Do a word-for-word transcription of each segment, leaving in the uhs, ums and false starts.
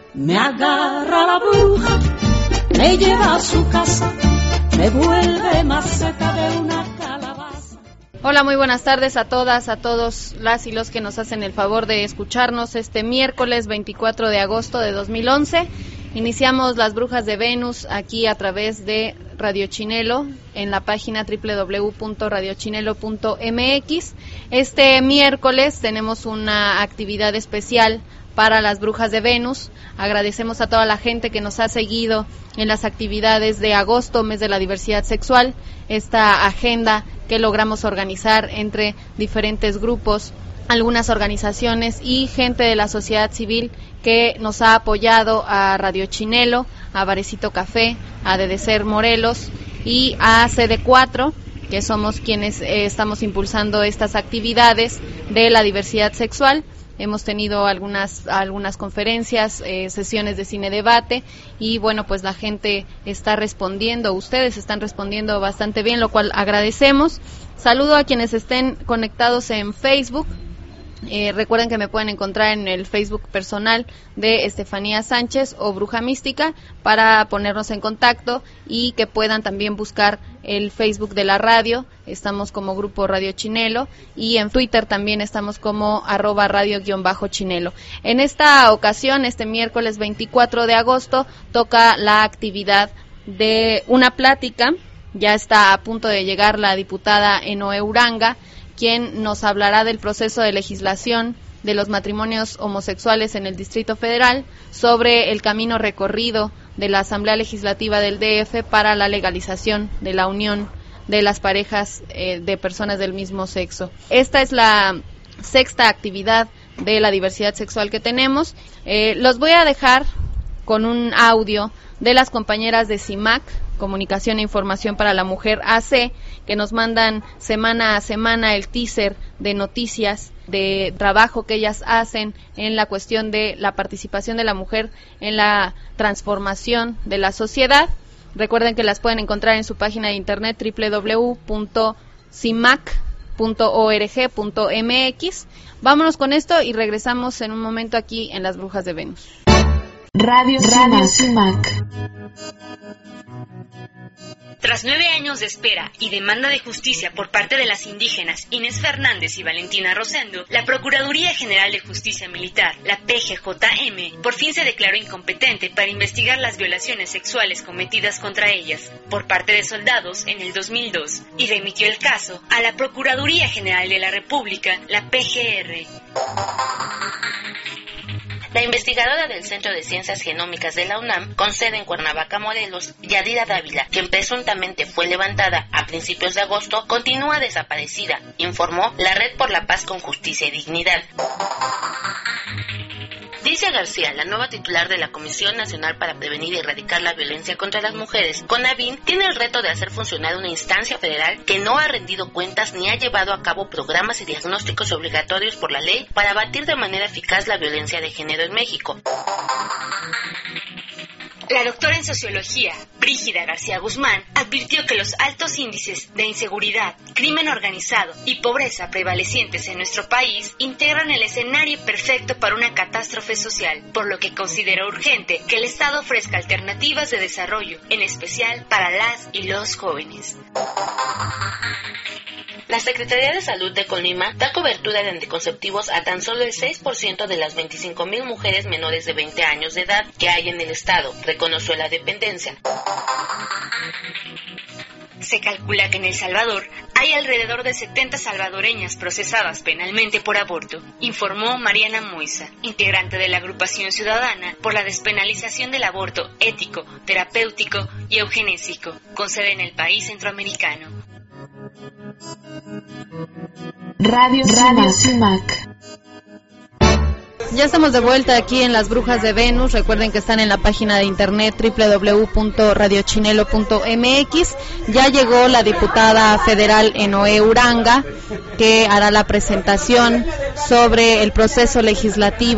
Me agarra la bruja, me lleva a su casa, me vuelve maceta de una calabaza. Hola, muy buenas tardes a todas, a todos las y los que nos hacen el favor de escucharnos este miércoles veinticuatro de agosto de dos mil once. Iniciamos Las Brujas de Venus aquí a través de Radio Chinelo en la página doble u doble u doble u punto radio chinelo punto m x. Este miércoles tenemos una actividad especial para Las Brujas de Venus. Agradecemos a toda la gente que nos ha seguido en las actividades de agosto, mes de la diversidad sexual, esta agenda que logramos organizar entre diferentes grupos, algunas organizaciones y gente de la sociedad civil que nos ha apoyado, a Radio Chinelo, a Barecito Café, a Dedecer Morelos y a C D cuatro, que somos quienes eh, estamos impulsando estas actividades de la diversidad sexual. Hemos tenido algunas algunas conferencias, eh, sesiones de cine debate y bueno, pues la gente está respondiendo, ustedes están respondiendo bastante bien, lo cual agradecemos. Saludo a quienes estén conectados en Facebook. Eh, recuerden que me pueden encontrar en el Facebook personal de Estefanía Sánchez o Bruja Mística para ponernos en contacto y que puedan también buscar el Facebook de la radio. Estamos como Grupo Radio Chinelo y en Twitter también estamos como arroba radio-chinelo. En esta ocasión, este miércoles veinticuatro de agosto, toca la actividad de una plática. Ya está a punto de llegar la diputada Enoe Uranga, quien nos hablará del proceso de legislación de los matrimonios homosexuales en el Distrito Federal, sobre el camino recorrido de la Asamblea Legislativa del D F para la legalización de la unión de las parejas eh, de personas del mismo sexo. Esta es la sexta actividad de la diversidad sexual que tenemos. Eh, los voy a dejar con un audio de las compañeras de CIMAC, Comunicación e Información para la Mujer A C, que nos mandan semana a semana el teaser de noticias, de trabajo que ellas hacen en la cuestión de la participación de la mujer en la transformación de la sociedad. Recuerden que las pueden encontrar en su página de internet doble u doble u doble u punto cimac punto org punto m x. Vámonos con esto y regresamos en un momento aquí en Las Brujas de Venus. Radio, Radio CIMAC. Tras nueve años de espera y demanda de justicia por parte de las indígenas Inés Fernández y Valentina Rosendo, la Procuraduría General de Justicia Militar, la P G J M, por fin se declaró incompetente para investigar las violaciones sexuales cometidas contra ellas por parte de soldados en el dos mil dos y remitió el caso a la Procuraduría General de la República, la P G R. La investigadora del Centro de Ciencias Genómicas de la UNAM, con sede en Cuernavaca, Morelos, Yadira Dávila, quien presuntamente fue levantada a principios de agosto, continúa desaparecida, informó la Red por la Paz con Justicia y Dignidad. Dice García, la nueva titular de la Comisión Nacional para Prevenir y Erradicar la Violencia contra las Mujeres, CONAVIM, tiene el reto de hacer funcionar una instancia federal que no ha rendido cuentas ni ha llevado a cabo programas y diagnósticos obligatorios por la ley para abatir de manera eficaz la violencia de género en México. La doctora en Sociología, Brígida García Guzmán, advirtió que los altos índices de inseguridad, crimen organizado y pobreza prevalecientes en nuestro país integran el escenario perfecto para una catástrofe social, por lo que consideró urgente que el Estado ofrezca alternativas de desarrollo, en especial para las y los jóvenes. La Secretaría de Salud de Colima da cobertura de anticonceptivos a tan solo el seis por ciento de las veinticinco mil mujeres menores de veinte años de edad que hay en el estado, reconoció la dependencia. Se calcula que en El Salvador hay alrededor de setenta salvadoreñas procesadas penalmente por aborto, informó Mariana Moisa, integrante de la agrupación ciudadana por la despenalización del aborto ético, terapéutico y eugenésico, con sede en el país centroamericano. Radio, Radio CIMAC. Ya estamos de vuelta aquí en Las Brujas de Venus. Recuerden que están en la página de internet doble u doble u doble u punto radio chinelo punto m x. Ya llegó la diputada federal Enoe Uranga, que hará la presentación sobre el proceso legislativo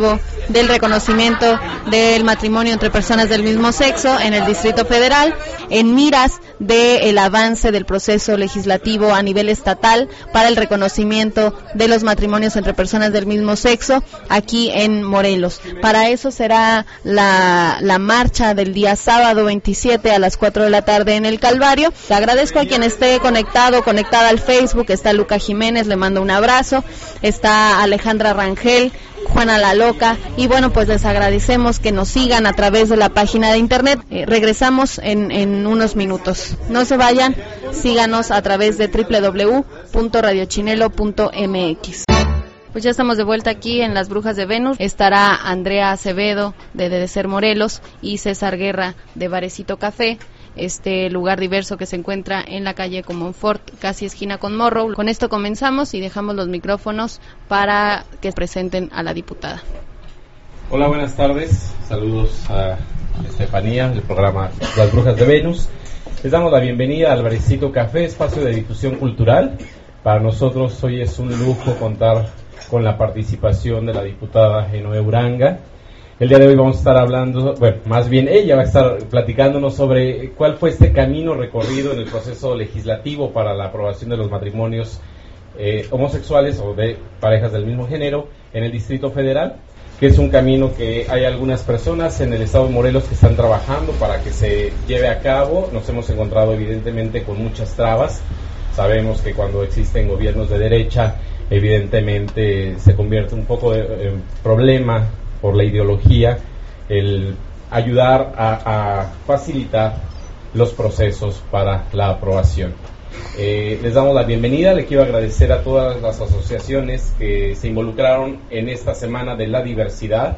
del reconocimiento del matrimonio entre personas del mismo sexo en el Distrito Federal, en miras del avance del proceso legislativo a nivel estatal para el reconocimiento de los matrimonios entre personas del mismo sexo aquí en Morelos. Para eso será la, la marcha del día sábado veintisiete a las cuatro de la tarde en el Calvario. Te agradezco a quien esté conectado, conectada al Facebook. Está Luca Jiménez, le mando un abrazo. Está Alejandra Rangel, Juana la Loca, y bueno, pues les agradecemos que nos sigan a través de la página de internet. Eh, regresamos en, en unos minutos. No se vayan, síganos a través de doble u doble u doble u punto radio chinelo punto eme equis. Pues ya estamos de vuelta aquí en Las Brujas de Venus. Estará Andrea Acevedo de De Ser Morelos y César Guerra de Barecito Café, este lugar diverso que se encuentra en la calle Comonfort, casi esquina con Morrow. Con esto comenzamos y dejamos los micrófonos para que presenten a la diputada. Hola, buenas tardes. Saludos a Estefanía del programa Las Brujas de Venus. Les damos la bienvenida al Barecito Café, espacio de difusión cultural. Para nosotros hoy es un lujo contar con la participación de la diputada Genoe Uranga. El día de hoy vamos a estar hablando, bueno, más bien ella va a estar platicándonos sobre cuál fue este camino recorrido en el proceso legislativo para la aprobación de los matrimonios eh, homosexuales o de parejas del mismo género en el Distrito Federal, que es un camino que hay algunas personas en el estado de Morelos que están trabajando para que se lleve a cabo. Nos hemos encontrado evidentemente con muchas trabas. Sabemos que cuando existen gobiernos de derecha, evidentemente se convierte un poco de, en problema por la ideología, el ayudar a, a facilitar los procesos para la aprobación. Eh, les damos la bienvenida. Le quiero agradecer a todas las asociaciones que se involucraron en esta semana de la diversidad,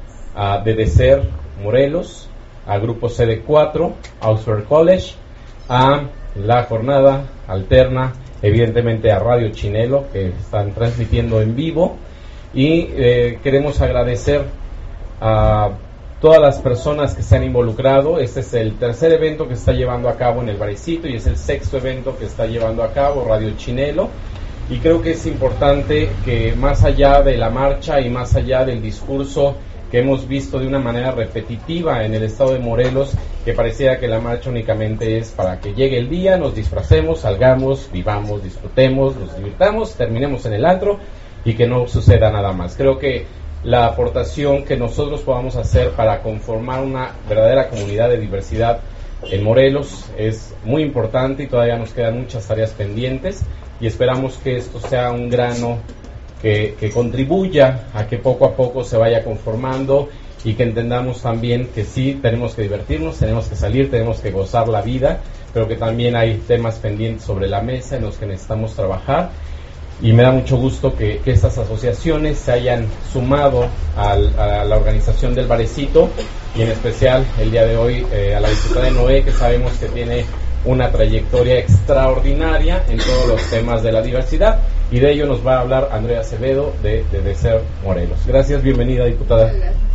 a De Ser Morelos, a Grupo C D cuatro, a Oxford College, a La Jornada Alterna, evidentemente a Radio Chinelo, que están transmitiendo en vivo, y eh, queremos agradecer a todas las personas que se han involucrado. Este es el tercer evento que se está llevando a cabo en el Barecito y es el sexto evento que está llevando a cabo Radio Chinelo, y creo que es importante que más allá de la marcha y más allá del discurso que hemos visto de una manera repetitiva en el estado de Morelos, que pareciera que la marcha únicamente es para que llegue el día, nos disfracemos, salgamos, vivamos, disfrutemos, nos divirtamos, terminemos en el antro y que no suceda nada más. Creo que la aportación que nosotros podamos hacer para conformar una verdadera comunidad de diversidad en Morelos es muy importante y todavía nos quedan muchas tareas pendientes, y esperamos que esto sea un grano Que, que contribuya a que poco a poco se vaya conformando y que entendamos también que sí, tenemos que divertirnos, tenemos que salir, tenemos que gozar la vida, pero que también hay temas pendientes sobre la mesa en los que necesitamos trabajar. Y me da mucho gusto que, que estas asociaciones se hayan sumado al, a la organización del Barecito, y en especial el día de hoy eh, a la diputada Noé, que sabemos que tiene una trayectoria extraordinaria en todos los temas de la diversidad, y de ello nos va a hablar Andrea Acevedo de De, de Ser Morelos. Gracias, bienvenida, diputada.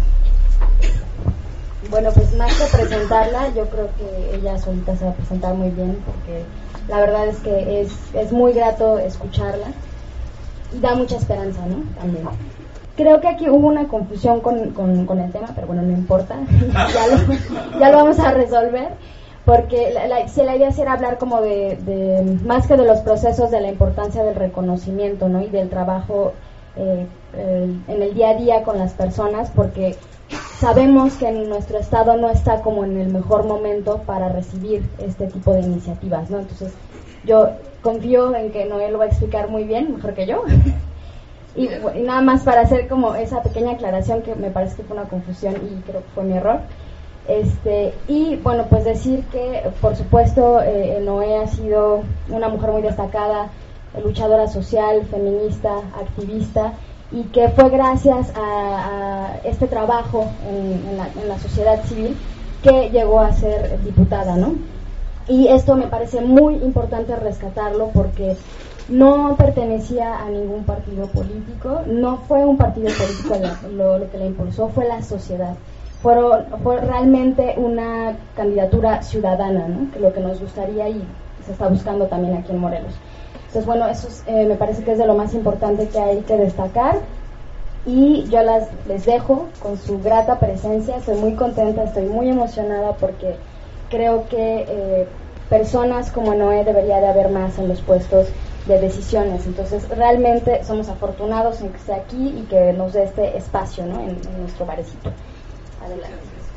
Bueno, pues más que presentarla, yo creo que ella solita se va a presentar muy bien, porque la verdad es que es, es muy grato escucharla y da mucha esperanza, ¿no? También. Creo que aquí hubo una confusión con, con, con el tema, pero bueno, no importa, ya, lo, ya lo vamos a resolver. Porque la, la, si la idea era hablar como de, de, más que de los procesos, de la importancia del reconocimiento, ¿no? Y del trabajo eh, eh, en el día a día con las personas, porque sabemos que en nuestro estado no está como en el mejor momento para recibir este tipo de iniciativas, ¿no? Entonces yo confío en que Noé lo va a explicar muy bien, mejor que yo. y, y nada más para hacer como esa pequeña aclaración, que me parece que fue una confusión y creo que fue mi error. Este, y bueno, pues decir que por supuesto eh, Noé ha sido una mujer muy destacada, luchadora social, feminista, activista, y que fue gracias a, a este trabajo en, en, la, en la sociedad civil que llegó a ser diputada, ¿no? Y esto me parece muy importante rescatarlo, porque no pertenecía a ningún partido político, no fue un partido político lo, lo que la impulsó, fue la sociedad. Fueron, fue realmente una candidatura ciudadana, ¿no? Que lo que nos gustaría y se está buscando también aquí en Morelos. Entonces, bueno, eso es, eh, me parece que es de lo más importante que hay que destacar. y yo las, les dejo con su grata presencia. Estoy muy contenta, estoy muy emocionada porque creo que eh, personas como Noé debería de haber más en los puestos de decisiones. Entonces realmente somos afortunados en que esté aquí y que nos dé este espacio, ¿no?, en, en nuestro barecito. Adelante.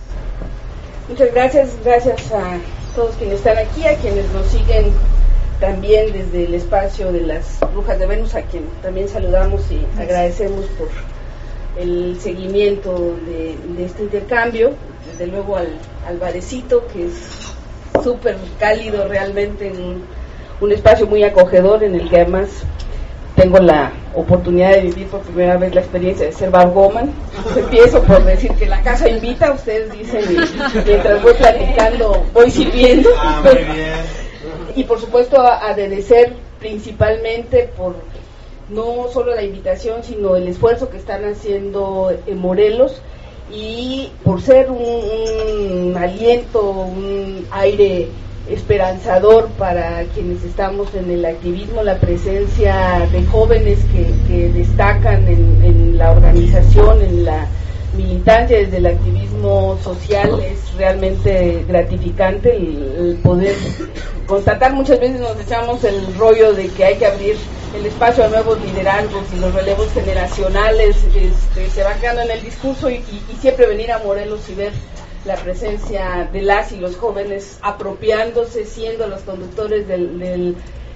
Muchas gracias, gracias a todos quienes están aquí, a quienes nos siguen también desde el espacio de las Brujas de Venus, a quien también saludamos y agradecemos por el seguimiento de, de este intercambio. Desde luego al, al barecito, que es súper cálido realmente, en un, un espacio muy acogedor en el que además tengo la oportunidad de vivir por primera vez la experiencia de ser barwoman. Empiezo por decir que la casa invita, ustedes dicen, y mientras voy platicando voy sirviendo. Ah, muy bien. Y por supuesto agradecer principalmente por no solo la invitación, sino el esfuerzo que están haciendo en Morelos, y por ser un, un aliento, un aire esperanzador para quienes estamos en el activismo, la presencia de jóvenes que, que destacan en, en la organización, en la militancia desde el activismo social. Es realmente gratificante el, el poder constatar. Muchas veces nos echamos el rollo de que hay que abrir el espacio a nuevos liderazgos y los relevos generacionales este, se van quedando en el discurso, y, y, y siempre venir a Morelos y ver la presencia de las y los jóvenes apropiándose, siendo los conductores del, del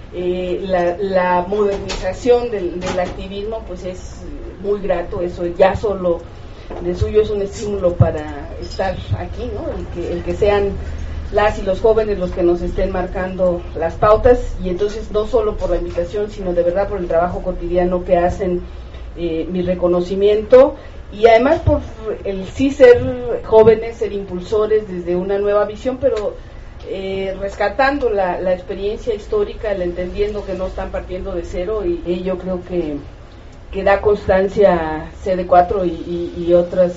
eh, la, la modernización del, del activismo, pues es muy grato. Eso ya solo de suyo es un estímulo para estar aquí, ¿no? El que, el que sean las y los jóvenes los que nos estén marcando las pautas, y entonces no solo por la invitación, sino de verdad por el trabajo cotidiano que hacen, eh, mi reconocimiento. Y además por el sí ser jóvenes, ser impulsores desde una nueva visión, pero eh, rescatando la, la experiencia histórica, el entendiendo que no están partiendo de cero, y, y yo creo que, que da constancia C D cuatro y, y, y otros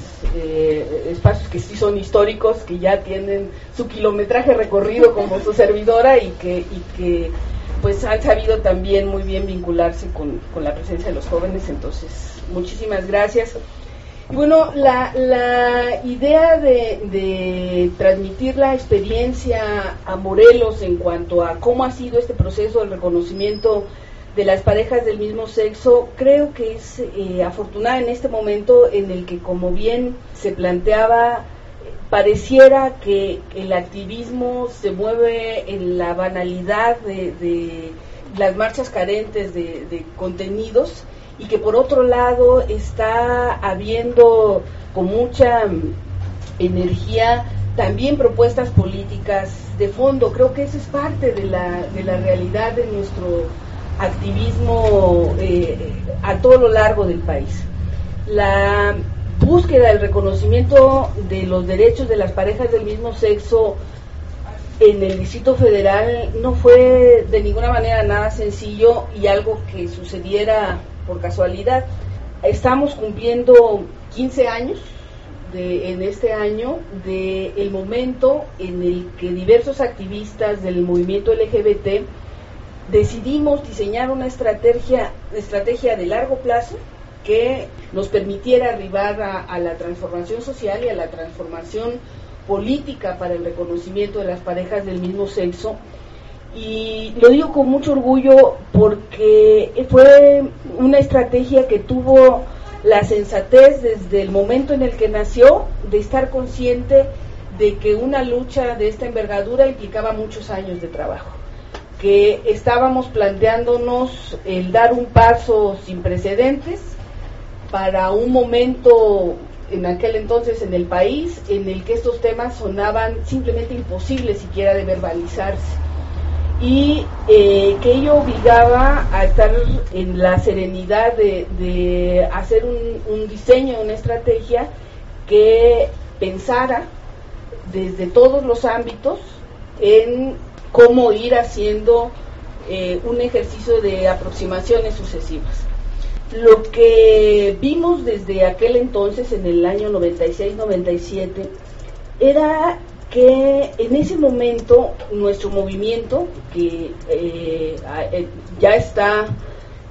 eh, espacios que sí son históricos, que ya tienen su kilometraje recorrido como su servidora, y que, y que pues han sabido también muy bien vincularse con, con la presencia de los jóvenes. Entonces, muchísimas gracias. Y bueno, la, la idea de, de transmitir la experiencia a Morelos en cuanto a cómo ha sido este proceso del reconocimiento de las parejas del mismo sexo, creo que es eh, afortunada en este momento en el que, como bien se planteaba, pareciera que el activismo se mueve en la banalidad de, de las marchas carentes de, de contenidos, y que por otro lado está habiendo con mucha energía también propuestas políticas de fondo. Creo que eso es parte de la, de la realidad de nuestro activismo eh, a todo lo largo del país. La búsqueda del reconocimiento de los derechos de las parejas del mismo sexo en el Distrito Federal no fue de ninguna manera nada sencillo, y algo que sucediera por casualidad. Estamos cumpliendo quince años de, en este año de el momento en el que diversos activistas del movimiento L G B T decidimos diseñar una estrategia, estrategia de largo plazo que nos permitiera arribar a, a la transformación social y a la transformación política para el reconocimiento de las parejas del mismo sexo. Y lo digo con mucho orgullo porque fue una estrategia que tuvo la sensatez desde el momento en el que nació, de estar consciente de que una lucha de esta envergadura implicaba muchos años de trabajo, que estábamos planteándonos el dar un paso sin precedentes para un momento en aquel entonces en el país en el que estos temas sonaban simplemente imposibles siquiera de verbalizarse, y eh, que ello obligaba a estar en la serenidad de, de hacer un, un diseño, una estrategia que pensara desde todos los ámbitos en cómo ir haciendo eh, un ejercicio de aproximaciones sucesivas. Lo que vimos desde aquel entonces, en el año noventa y seis noventa y siete, era que en ese momento nuestro movimiento, que eh, ya está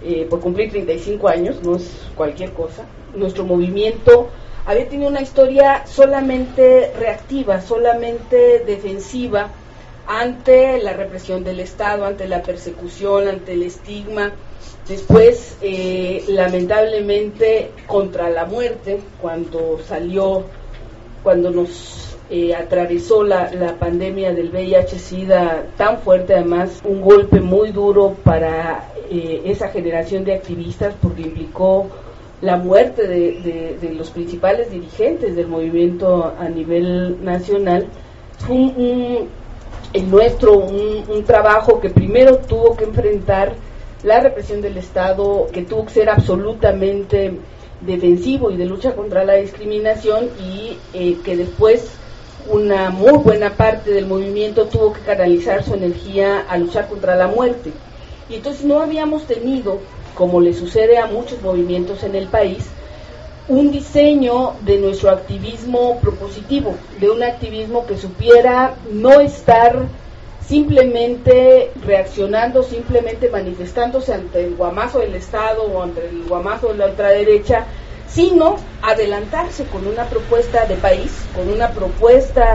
eh, por cumplir treinta y cinco años, no es cualquier cosa. Nuestro movimiento había tenido una historia solamente reactiva, solamente defensiva ante la represión del Estado, ante la persecución, ante el estigma. Después, eh, lamentablemente, contra la muerte, cuando salió, cuando nos eh, atravesó la, la pandemia del V I H SIDA tan fuerte, además, un golpe muy duro para eh, esa generación de activistas, porque implicó la muerte de, de, de los principales dirigentes del movimiento a nivel nacional. Fue un, un, el nuestro un, un trabajo que primero tuvo que enfrentar la represión del Estado, que tuvo que ser absolutamente defensivo y de lucha contra la discriminación, y eh, que después una muy buena parte del movimiento tuvo que canalizar su energía a luchar contra la muerte. Y entonces no habíamos tenido, como le sucede a muchos movimientos en el país, un diseño de nuestro activismo propositivo, de un activismo que supiera no estar simplemente reaccionando, simplemente manifestándose ante el guamazo del Estado o ante el guamazo de la ultraderecha, sino adelantarse con una propuesta de país, con una propuesta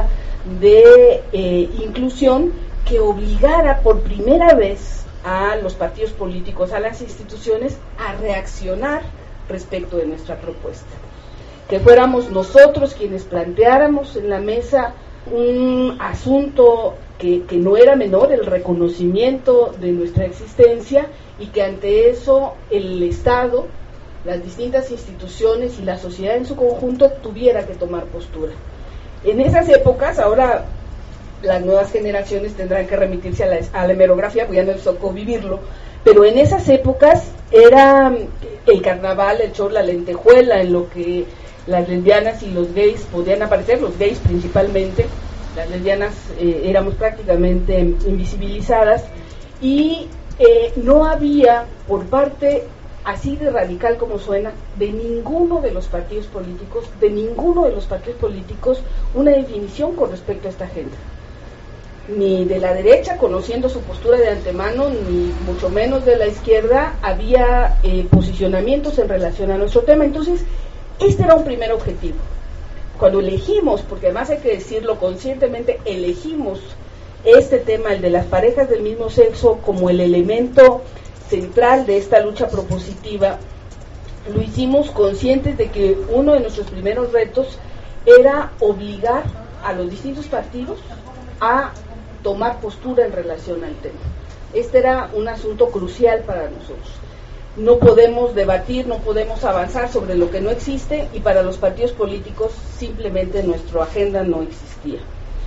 de eh, inclusión que obligara por primera vez a los partidos políticos, a las instituciones, a reaccionar respecto de nuestra propuesta. Que fuéramos nosotros quienes planteáramos en la mesa un asunto que, que no era menor, el reconocimiento de nuestra existencia, y que ante eso el Estado, las distintas instituciones y la sociedad en su conjunto tuviera que tomar postura. En esas épocas, ahora las nuevas generaciones tendrán que remitirse a la, a la hemerografía, porque ya no les tocó vivirlo, pero en esas épocas era el carnaval, el show, la lentejuela, en lo que las lesbianas y los gays podían aparecer, los gays principalmente. Las lesbianas eh, éramos prácticamente invisibilizadas, y eh, no había por parte, así de radical como suena, de ninguno de los partidos políticos, de ninguno de los partidos políticos, una definición con respecto a esta agenda. Ni de la derecha, conociendo su postura de antemano, ni mucho menos de la izquierda, había eh, posicionamientos en relación a nuestro tema. Entonces, este era un primer objetivo. Cuando elegimos, porque además hay que decirlo conscientemente, elegimos este tema, el de las parejas del mismo sexo, como el elemento central de esta lucha propositiva, lo hicimos conscientes de que uno de nuestros primeros retos era obligar a los distintos partidos a tomar postura en relación al tema. Este era un asunto crucial para nosotros. No podemos debatir, no podemos avanzar sobre lo que no existe, y para los partidos políticos simplemente nuestra agenda no existía.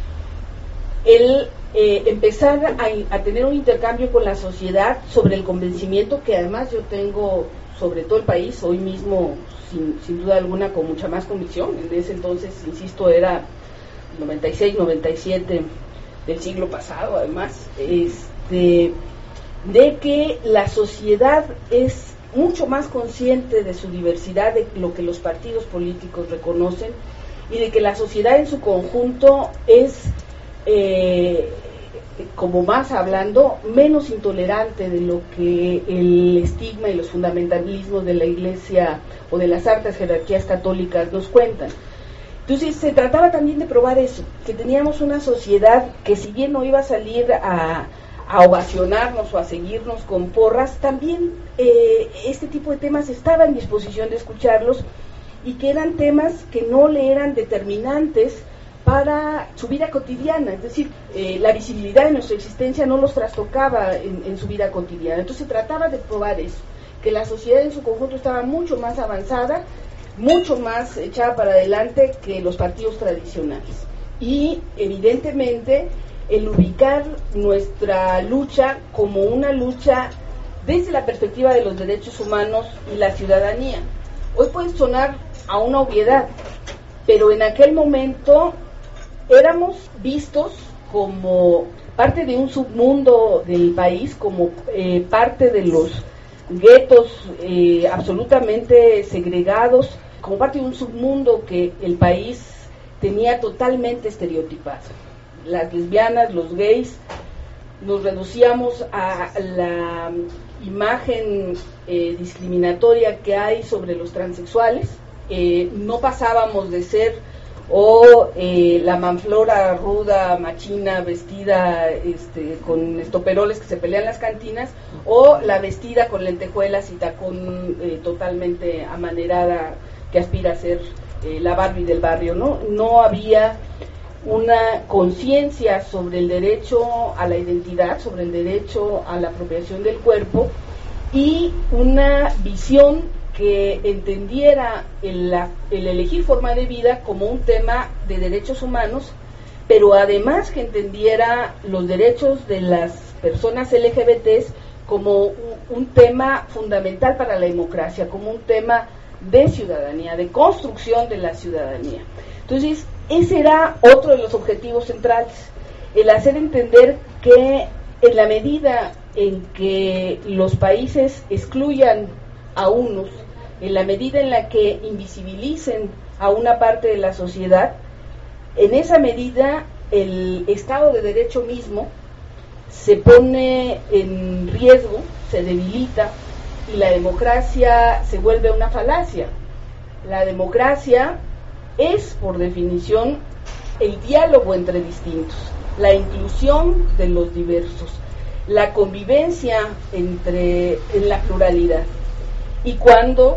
El eh, empezar a, a tener un intercambio con la sociedad sobre el convencimiento que además yo tengo sobre todo el país, hoy mismo sin, sin duda alguna con mucha más convicción. En ese entonces, insisto, era noventa y seis, noventa y siete del siglo pasado, además, este... de que la sociedad es mucho más consciente de su diversidad de lo que los partidos políticos reconocen, y de que la sociedad en su conjunto es, eh, como más hablando, menos intolerante de lo que el estigma y los fundamentalismos de la Iglesia o de las altas jerarquías católicas nos cuentan. Entonces se trataba también de probar eso, que teníamos una sociedad que, si bien no iba a salir a a ovacionarnos o a seguirnos con porras, también eh, este tipo de temas estaba en disposición de escucharlos, y que eran temas que no le eran determinantes para su vida cotidiana, es decir, eh, la visibilidad de nuestra existencia no los trastocaba en, en su vida cotidiana. Entonces se trataba de probar eso, que la sociedad en su conjunto estaba mucho más avanzada, mucho más echada para adelante que los partidos tradicionales, y evidentemente el ubicar nuestra lucha como una lucha desde la perspectiva de los derechos humanos y la ciudadanía. Hoy puede sonar a una obviedad, pero en aquel momento éramos vistos como parte de un submundo del país, como eh, parte de los guetos eh, absolutamente segregados, como parte de un submundo que el país tenía totalmente estereotipado. Las lesbianas, los gays, nos reducíamos a la imagen eh, discriminatoria que hay sobre los transexuales, eh, no pasábamos de ser o eh, la manflora ruda, machina, vestida este, con estoperoles que se pelean en las cantinas, o la vestida con lentejuelas y tacón eh, totalmente amanerada que aspira a ser eh, la Barbie del barrio, ¿no? No había una conciencia sobre el derecho a la identidad, sobre el derecho a la apropiación del cuerpo, y una visión que entendiera el, el elegir forma de vida como un tema de derechos humanos, pero además que entendiera los derechos de las personas L G B T como un, un tema fundamental para la democracia, como un tema de ciudadanía, de construcción de la ciudadanía. Entonces, ese era otro de los objetivos centrales, el hacer entender que en la medida en que los países excluyan a unos, en la medida en la que invisibilicen a una parte de la sociedad, en esa medida el Estado de Derecho mismo se pone en riesgo, se debilita, y la democracia se vuelve una falacia. La democracia es, por definición, el diálogo entre distintos, la inclusión de los diversos, la convivencia entre en la pluralidad. Y cuando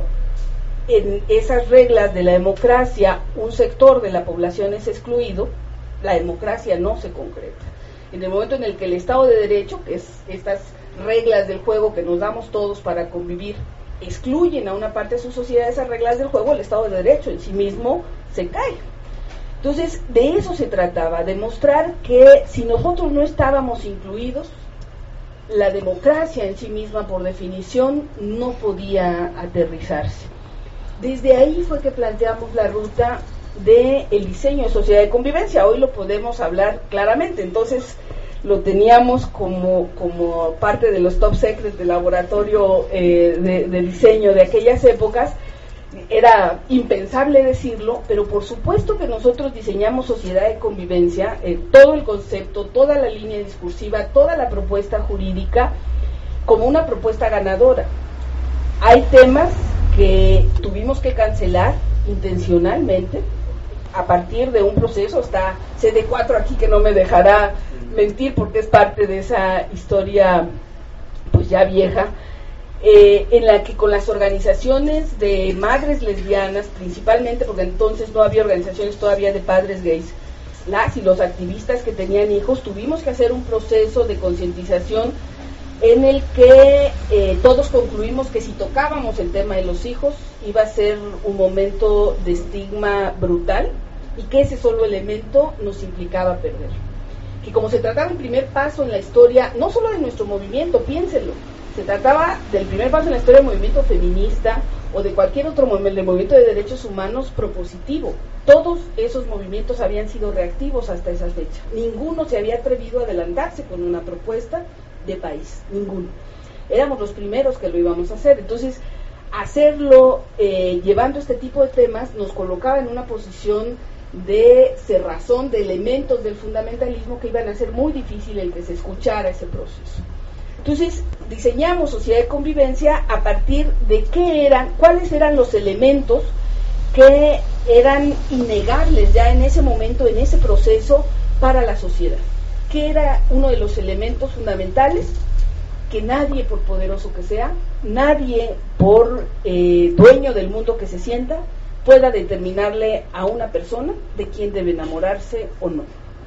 en esas reglas de la democracia un sector de la población es excluido, la democracia no se concreta. En el momento en el que el Estado de Derecho, que es estas reglas del juego que nos damos todos para convivir, excluyen a una parte de su sociedad esas reglas del juego, el Estado de Derecho en sí mismo se cae. Entonces, de eso se trataba, de mostrar que si nosotros no estábamos incluidos, la democracia en sí misma, por definición, no podía aterrizarse. Desde ahí fue que planteamos la ruta del diseño de sociedad de convivencia. Hoy lo podemos hablar claramente, entonces lo teníamos como, como parte de los top secrets del laboratorio eh, de, de diseño de aquellas épocas. Era impensable decirlo, pero por supuesto que nosotros diseñamos sociedad de convivencia, eh, todo el concepto, toda la línea discursiva, toda la propuesta jurídica, como una propuesta ganadora. Hay temas que tuvimos que cancelar intencionalmente a partir de un proceso. Está C D cuatro aquí que no me dejará mentir porque es parte de esa historia pues ya vieja, eh, en la que con las organizaciones de madres lesbianas, principalmente porque entonces no había organizaciones todavía de padres gays, las y los activistas que tenían hijos, tuvimos que hacer un proceso de concientización en el que eh, todos concluimos que si tocábamos el tema de los hijos iba a ser un momento de estigma brutal y que ese solo elemento nos implicaba perder. Que como se trataba del primer paso en la historia, no solo de nuestro movimiento, piénsenlo, se trataba del primer paso en la historia del movimiento feminista o de cualquier otro movimiento, del movimiento de derechos humanos propositivo. Todos esos movimientos habían sido reactivos hasta esa fecha. Ninguno se había atrevido a adelantarse con una propuesta de país, ninguno. Éramos los primeros que lo íbamos a hacer. Entonces, hacerlo eh, llevando este tipo de temas nos colocaba en una posición de cerrazón de elementos del fundamentalismo que iban a ser muy difícil el que se escuchara ese proceso. Entonces, diseñamos sociedad de convivencia a partir de qué eran, cuáles eran los elementos que eran innegables ya en ese momento, en ese proceso para la sociedad. ¿Qué era uno de los elementos fundamentales? Que nadie, por poderoso que sea, nadie, por eh, dueño del mundo que se sienta, pueda determinarle a una persona de quién debe enamorarse o no.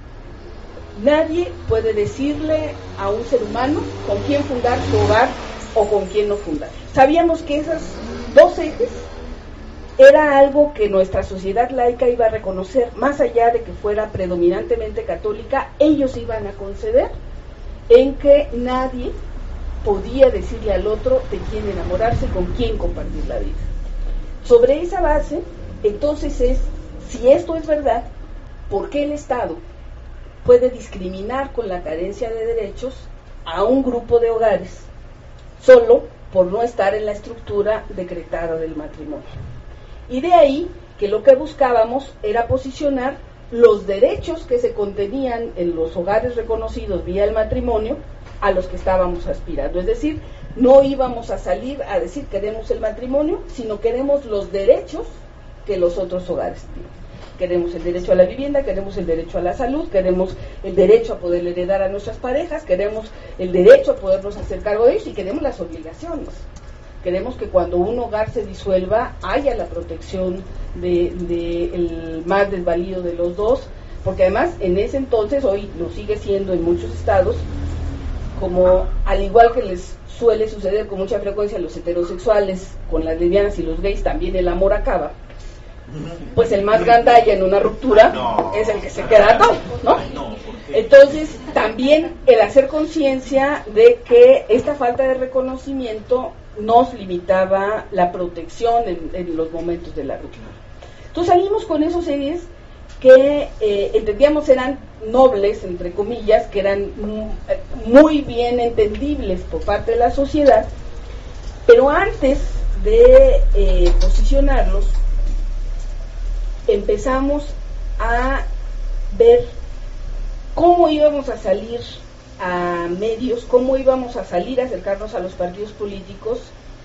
Nadie puede decirle a un ser humano con quién fundar su hogar o con quién no fundar. Sabíamos que esos dos ejes era algo que nuestra sociedad laica iba a reconocer, más allá de que fuera predominantemente católica, ellos iban a conceder en que nadie podía decirle al otro de quién enamorarse, con quién compartir la vida. Sobre esa base, entonces es, si esto es verdad, ¿por qué el Estado puede discriminar con la carencia de derechos a un grupo de hogares solo por no estar en la estructura decretada del matrimonio? Y de ahí que lo que buscábamos era posicionar los derechos que se contenían en los hogares reconocidos vía el matrimonio a los que estábamos aspirando. Es decir, no íbamos a salir a decir queremos el matrimonio, sino queremos los derechos que los otros hogares tienen. Queremos el derecho a la vivienda, queremos el derecho a la salud, queremos el derecho a poder heredar a nuestras parejas, queremos el derecho a podernos hacer cargo de ellos y queremos las obligaciones. Queremos que cuando un hogar se disuelva haya la protección de, de el más desvalido de los dos, porque además en ese entonces, hoy lo sigue siendo en muchos estados, como al igual que les suele suceder con mucha frecuencia a los heterosexuales, con las lesbianas y los gays, también el amor acaba, pues el más gandalla en una ruptura no, es el que se queda todo, ¿no? Entonces, también el hacer conciencia de que esta falta de reconocimiento nos limitaba la protección en, en los momentos de la ruptura. Entonces salimos con esos series que eh, entendíamos eran nobles, entre comillas, que eran muy bien entendibles por parte de la sociedad, pero antes de eh, posicionarlos, empezamos a ver cómo íbamos a salir a medios, cómo íbamos a salir a acercarnos a los partidos políticos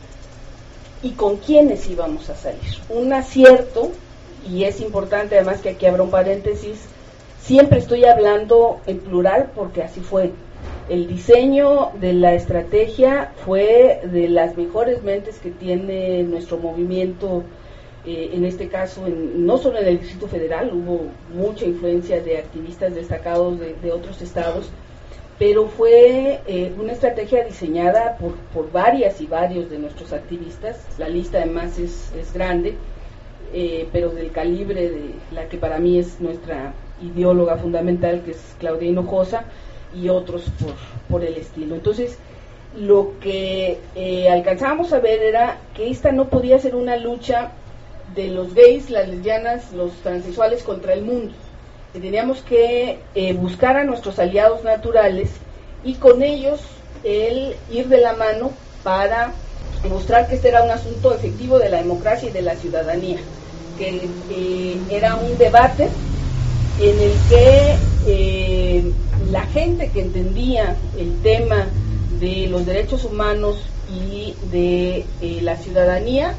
y con quiénes íbamos a salir. Un acierto, y es importante además que aquí abra un paréntesis, siempre estoy hablando en plural porque así fue. El diseño de la estrategia fue de las mejores mentes que tiene nuestro movimiento, eh, en este caso, en, no solo en el Distrito Federal, hubo mucha influencia de activistas destacados de, de otros estados, pero fue eh, una estrategia diseñada por, por varias y varios de nuestros activistas. La lista además es, es grande, eh, pero del calibre de la que para mí es nuestra ideóloga fundamental, que es Claudia Hinojosa, y otros por, por el estilo. Entonces, lo que eh, alcanzábamos a ver era que esta no podía ser una lucha de los gays, las lesbianas, los transexuales contra el mundo. Que teníamos que eh, buscar a nuestros aliados naturales y con ellos el ir de la mano para demostrar que este era un asunto efectivo de la democracia y de la ciudadanía, que eh, era un debate en el que eh, la gente que entendía el tema de los derechos humanos y de eh, la ciudadanía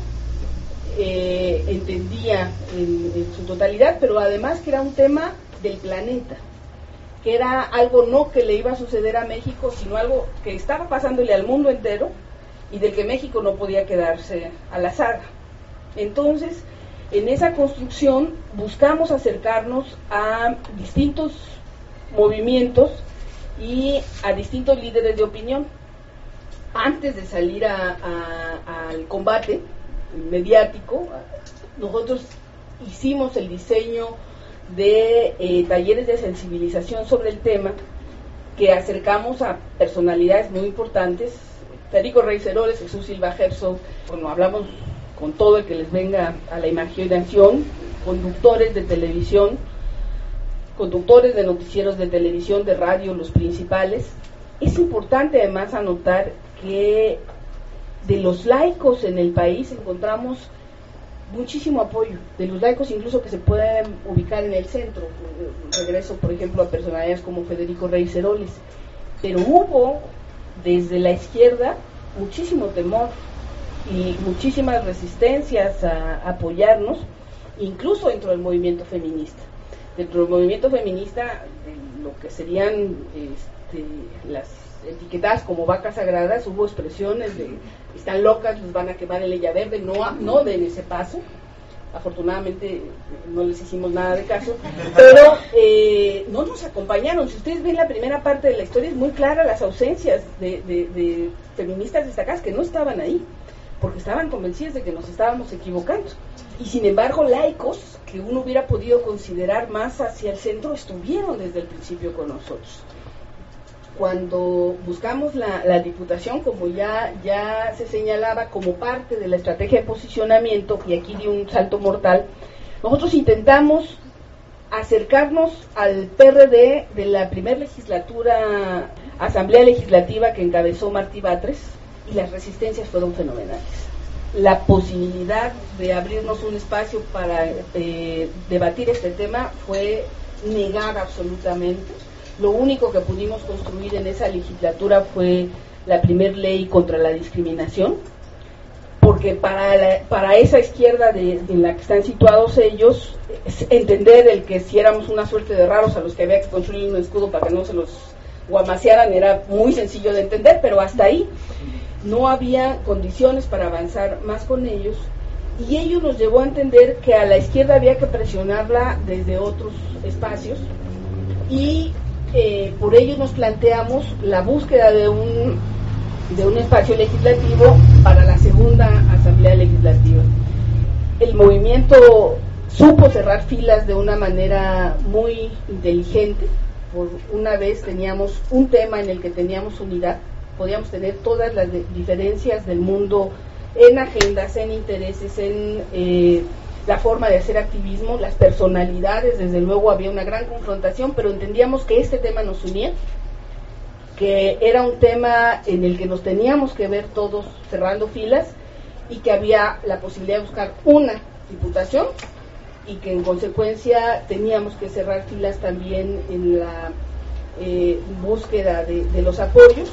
Eh, entendía en, en su totalidad, pero además que era un tema del planeta, que era algo no que le iba a suceder a México, sino algo que estaba pasándole al mundo entero y del que México no podía quedarse a la saga. Entonces, en esa construcción buscamos acercarnos a distintos movimientos y a distintos líderes de opinión. Antes de salir a, a, al combate mediático, nosotros hicimos el diseño de eh, talleres de sensibilización sobre el tema, que acercamos a personalidades muy importantes, Federico Reyes Heroles, Jesús Silva Herzog, bueno, hablamos con todo el que les venga a la imaginación, conductores de televisión, conductores de noticieros de televisión, de radio, los principales. Es importante además anotar que de los laicos en el país encontramos muchísimo apoyo, de los laicos incluso que se pueden ubicar en el centro. Regreso, por ejemplo, a personalidades como Federico Reyes Heroles, pero hubo desde la izquierda muchísimo temor y muchísimas resistencias a apoyarnos, incluso dentro del movimiento feminista. Dentro del movimiento feminista, de lo que serían este, las etiquetadas como vacas sagradas, hubo expresiones de están locas, les van a quemar en leña verde, no, no den ese paso. Afortunadamente no les hicimos nada de caso, pero eh, no nos acompañaron. Si ustedes ven la primera parte de la historia, es muy clara las ausencias de, de, de feministas destacadas que no estaban ahí, porque estaban convencidas de que nos estábamos equivocando. Y sin embargo, laicos que uno hubiera podido considerar más hacia el centro estuvieron desde el principio con nosotros. Cuando buscamos la, la diputación, como ya, ya se señalaba, como parte de la estrategia de posicionamiento, y aquí di un salto mortal, nosotros intentamos acercarnos al P R D de la primera legislatura, asamblea legislativa que encabezó Martí Batres, y las resistencias fueron fenomenales. la posibilidad de abrirnos un espacio para eh, debatir este tema fue negada absolutamente. Lo único que pudimos construir en esa legislatura fue la primer ley contra la discriminación, porque para la, para esa izquierda de, en la que están situados ellos, entender el que si éramos una suerte de raros a los que había que construir un escudo para que no se los guamasearan era muy sencillo de entender, pero hasta ahí no había condiciones para avanzar más con ellos, y ello nos llevó a entender que a la izquierda había que presionarla desde otros espacios, y eh, por ello nos planteamos la búsqueda de un de un espacio legislativo para la segunda asamblea legislativa. El movimiento supo cerrar filas de una manera muy inteligente. Por una vez teníamos un tema en el que teníamos unidad, podíamos tener todas las de, diferencias del mundo en agendas, en intereses, en eh, la forma de hacer activismo, las personalidades, desde luego había una gran confrontación, pero entendíamos que este tema nos unía, que era un tema en el que nos teníamos que ver todos cerrando filas y que había la posibilidad de buscar una diputación y que en consecuencia teníamos que cerrar filas también en la eh, búsqueda de, de los apoyos.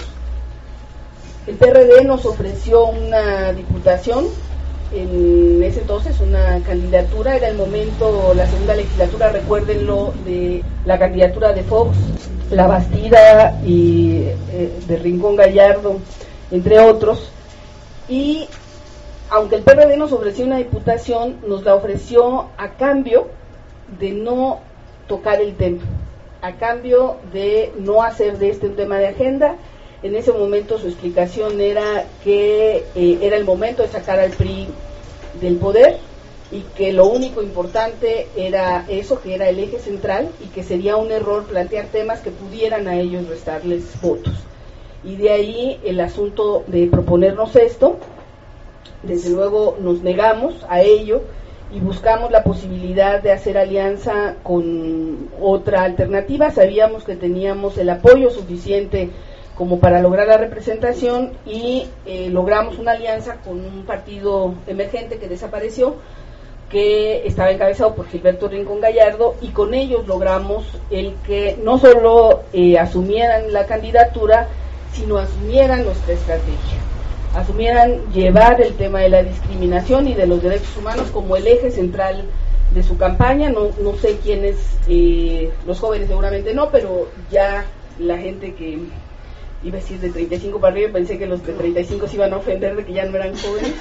El P R D nos ofreció una diputación, en ese entonces una candidatura, era el momento, la segunda legislatura, recuérdenlo, de la candidatura de Fox, La Bastida y eh, de Rincón Gallardo, entre otros, y aunque el P R D nos ofreció una diputación, nos la ofreció a cambio de no tocar el tema, a cambio de no hacer de este un tema de agenda. En ese momento su explicación era que eh, era el momento de sacar al P R I del poder y que lo único importante era eso, que era el eje central, y que sería un error plantear temas que pudieran a ellos restarles votos. Y de ahí el asunto de proponernos esto. Desde luego nos negamos a ello y buscamos la posibilidad de hacer alianza con otra alternativa. Sabíamos que teníamos el apoyo suficiente como para lograr la representación y eh, logramos una alianza con un partido emergente que desapareció, que estaba encabezado por Gilberto Rincón Gallardo, y con ellos logramos el que no solo eh, asumieran la candidatura, sino asumieran nuestra estrategia, asumieran llevar el tema de la discriminación y de los derechos humanos como el eje central de su campaña. No, no sé quiénes, eh, los jóvenes seguramente no, pero ya la gente que iba a decir de treinta y cinco para arriba, pensé que los de treinta y cinco se iban a ofender de que ya no eran jóvenes.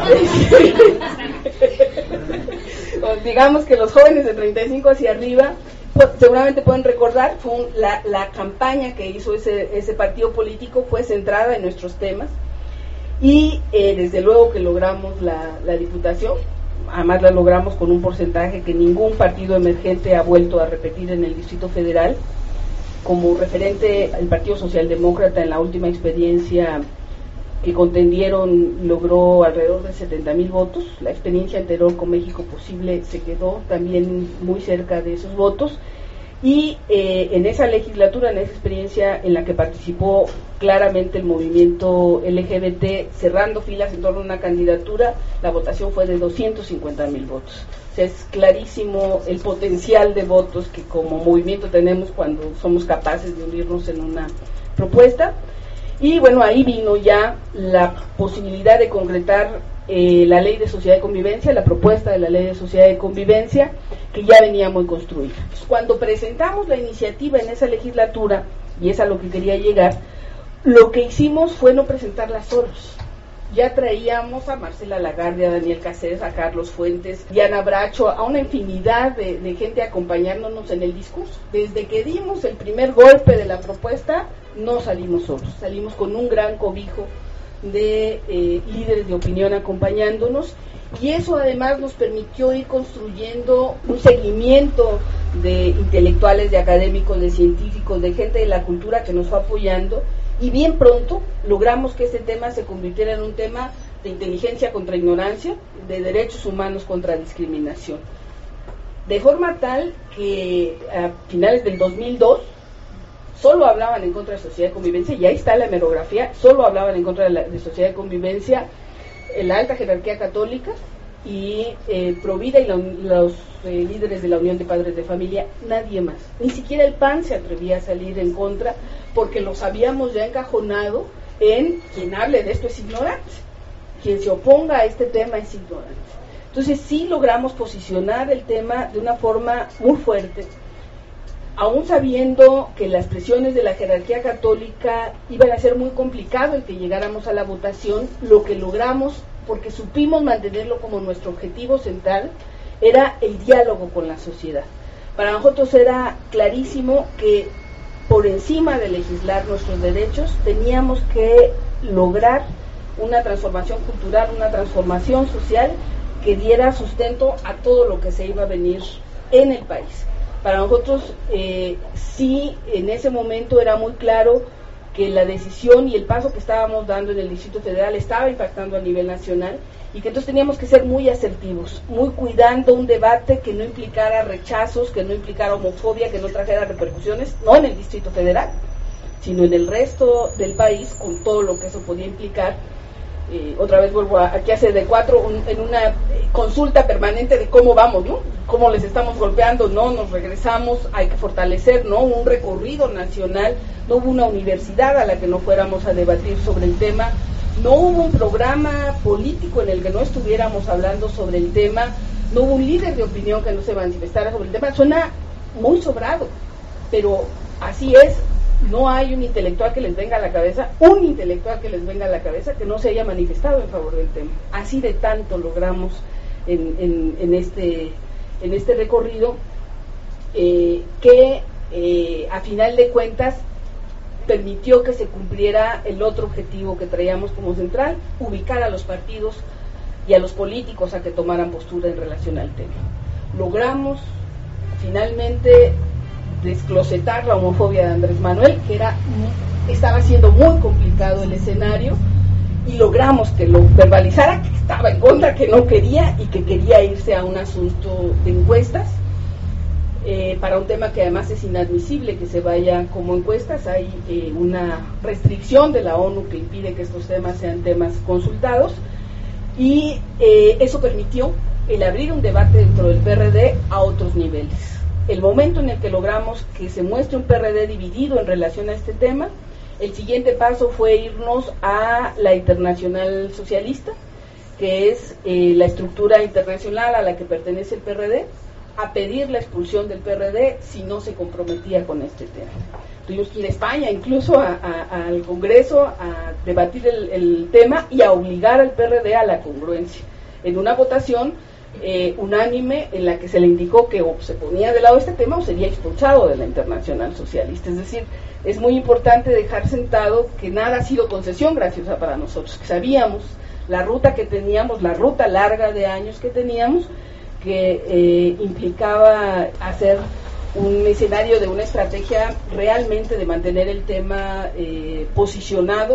O digamos que los jóvenes de treinta y cinco hacia arriba pues, seguramente pueden recordar, fue un, la, la campaña que hizo ese, ese partido político fue centrada en nuestros temas, y eh, desde luego que logramos la, la diputación. Además la logramos con un porcentaje que ningún partido emergente ha vuelto a repetir en el Distrito Federal. Como referente, el Partido Socialdemócrata en la última experiencia que contendieron logró alrededor de setenta mil votos. La experiencia anterior con México Posible se quedó también muy cerca de esos votos, y eh, en esa legislatura, en esa experiencia en la que participó claramente el movimiento L G B T, cerrando filas en torno a una candidatura, la votación fue de doscientos cincuenta mil votos. O sea, es clarísimo el potencial de votos que como movimiento tenemos cuando somos capaces de unirnos en una propuesta. Y bueno, ahí vino ya la posibilidad de concretar eh, la ley de sociedad de convivencia, la propuesta de la ley de sociedad de convivencia, que ya venía muy construida. Entonces, cuando presentamos la iniciativa en esa legislatura, y es a lo que quería llegar, lo que hicimos fue no presentarla solos. Ya traíamos a Marcela Lagarde, a Daniel Cáceres, a Carlos Fuentes, Diana Bracho, a una infinidad de, de gente acompañándonos en el discurso. Desde que dimos el primer golpe de la propuesta, no salimos solos, salimos con un gran cobijo de eh, líderes de opinión acompañándonos, y eso además nos permitió ir construyendo un seguimiento de intelectuales, de académicos, de científicos, de gente de la cultura que nos fue apoyando, y bien pronto logramos que este tema se convirtiera en un tema de inteligencia contra ignorancia, de derechos humanos contra discriminación, de forma tal que a finales del dos mil dos solo hablaban en contra de sociedad de convivencia, y ahí está la hemerografía, solo hablaban en contra de la de sociedad de convivencia la alta jerarquía católica y eh, Provida y la, los eh, líderes de la Unión de Padres de Familia, nadie más. Ni siquiera el P A N se atrevía a salir en contra, porque los habíamos ya encajonado en quien hable de esto es ignorante, quien se oponga a este tema es ignorante. Entonces sí logramos posicionar el tema de una forma muy fuerte, aún sabiendo que las presiones de la jerarquía católica iban a ser muy complicado el que llegáramos a la votación. Lo que logramos, porque supimos mantenerlo como nuestro objetivo central, era el diálogo con la sociedad. Para nosotros era clarísimo que por encima de legislar nuestros derechos teníamos que lograr una transformación cultural, una transformación social que diera sustento a todo lo que se iba a venir en el país. Para nosotros eh, sí, en ese momento era muy claro que la decisión y el paso que estábamos dando en el Distrito Federal estaba impactando a nivel nacional, y que entonces teníamos que ser muy asertivos, muy cuidando un debate que no implicara rechazos, que no implicara homofobia, que no trajera repercusiones, no en el Distrito Federal, sino en el resto del país, con todo lo que eso podía implicar. Eh, otra vez vuelvo a, aquí a C D cuatro, un, en una eh, consulta permanente de cómo vamos, ¿no? Cómo les estamos golpeando, no, nos regresamos, hay que fortalecer, ¿no? Un recorrido nacional, no hubo una universidad a la que no fuéramos a debatir sobre el tema, no hubo un programa político en el que no estuviéramos hablando sobre el tema, no hubo un líder de opinión que no se manifestara sobre el tema. Suena muy sobrado, pero así es. No hay un intelectual que les venga a la cabeza, un intelectual que les venga a la cabeza que no se haya manifestado en favor del tema. Así de tanto logramos en, en, en, este, en este recorrido, eh, que eh, a final de cuentas permitió que se cumpliera el otro objetivo que traíamos como central, ubicar a los partidos y a los políticos a que tomaran postura en relación al tema. Logramos finalmente desclosetar la homofobia de Andrés Manuel, que era estaba siendo muy complicado el escenario, y logramos que lo verbalizara, que estaba en contra, que no quería y que quería irse a un asunto de encuestas, eh, para un tema que además es inadmisible que se vaya como encuestas. Hay eh, una restricción de la ONU que impide que estos temas sean temas consultados, y eh, eso permitió el abrir un debate dentro del P R D a otros niveles. El momento en el que logramos que se muestre un P R D dividido en relación a este tema, el siguiente paso fue irnos a la Internacional Socialista, que es eh, la estructura internacional a la que pertenece el P R D, a pedir la expulsión del P R D si no se comprometía con este tema. Tuvimos que ir a España, incluso a, a, al Congreso, a debatir el, el tema y a obligar al P R D a la congruencia, en una votación Eh, unánime en la que se le indicó que o se ponía del lado de este tema o sería expulsado de la Internacional Socialista. Es decir, es muy importante dejar sentado que nada ha sido concesión graciosa para nosotros, que sabíamos la ruta que teníamos, la ruta larga de años que teníamos, que eh, implicaba hacer un escenario de una estrategia realmente de mantener el tema eh, posicionado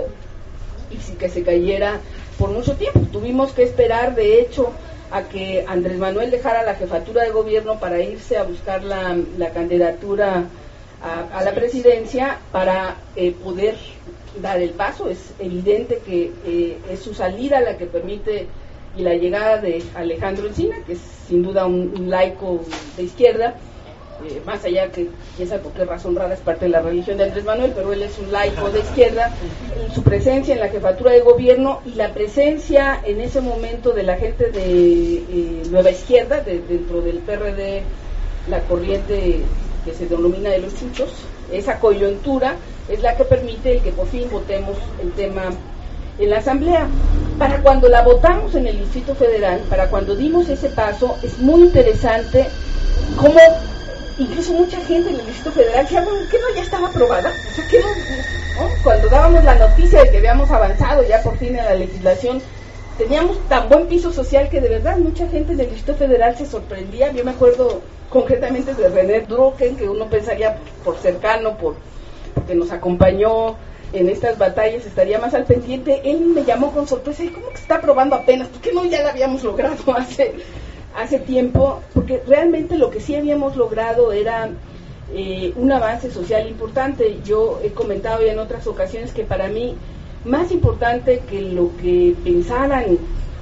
y sin que se cayera por mucho tiempo. Tuvimos que esperar, de hecho, a que Andrés Manuel dejara la jefatura de gobierno para irse a buscar la, la candidatura a, a la presidencia para eh, poder dar el paso. Es evidente que eh, es su salida la que permite, y la llegada de Alejandro Encina, que es sin duda un, un laico de izquierda, eh, más allá que quién sabe por qué razón rara es parte de la religión de Andrés Manuel, pero él es un laico de izquierda. Su presencia en la jefatura de gobierno y la presencia en ese momento de la gente de eh, Nueva Izquierda, de, dentro del P R D, la corriente que se denomina de los chuchos, esa coyuntura es la que permite el que por fin votemos el tema en la Asamblea. Para cuando la votamos en el Distrito Federal, para cuando dimos ese paso, es muy interesante cómo incluso mucha gente en el Distrito Federal decía, bueno, ¿qué no ya estaba aprobada? O sea, ¿qué no, no? Cuando dábamos la noticia de que habíamos avanzado ya por fin en la legislación, teníamos tan buen piso social que de verdad mucha gente en el Distrito Federal se sorprendía. Yo me acuerdo concretamente de René Drucken, que uno pensaría por cercano, por porque nos acompañó en estas batallas, estaría más al pendiente. Él me llamó con sorpresa, ¿y cómo que se está aprobando apenas? ¿Por qué no ya la habíamos logrado hace... hace tiempo? Porque realmente lo que sí habíamos logrado era eh, un avance social importante. Yo he comentado ya en otras ocasiones que para mí, más importante que lo que pensaran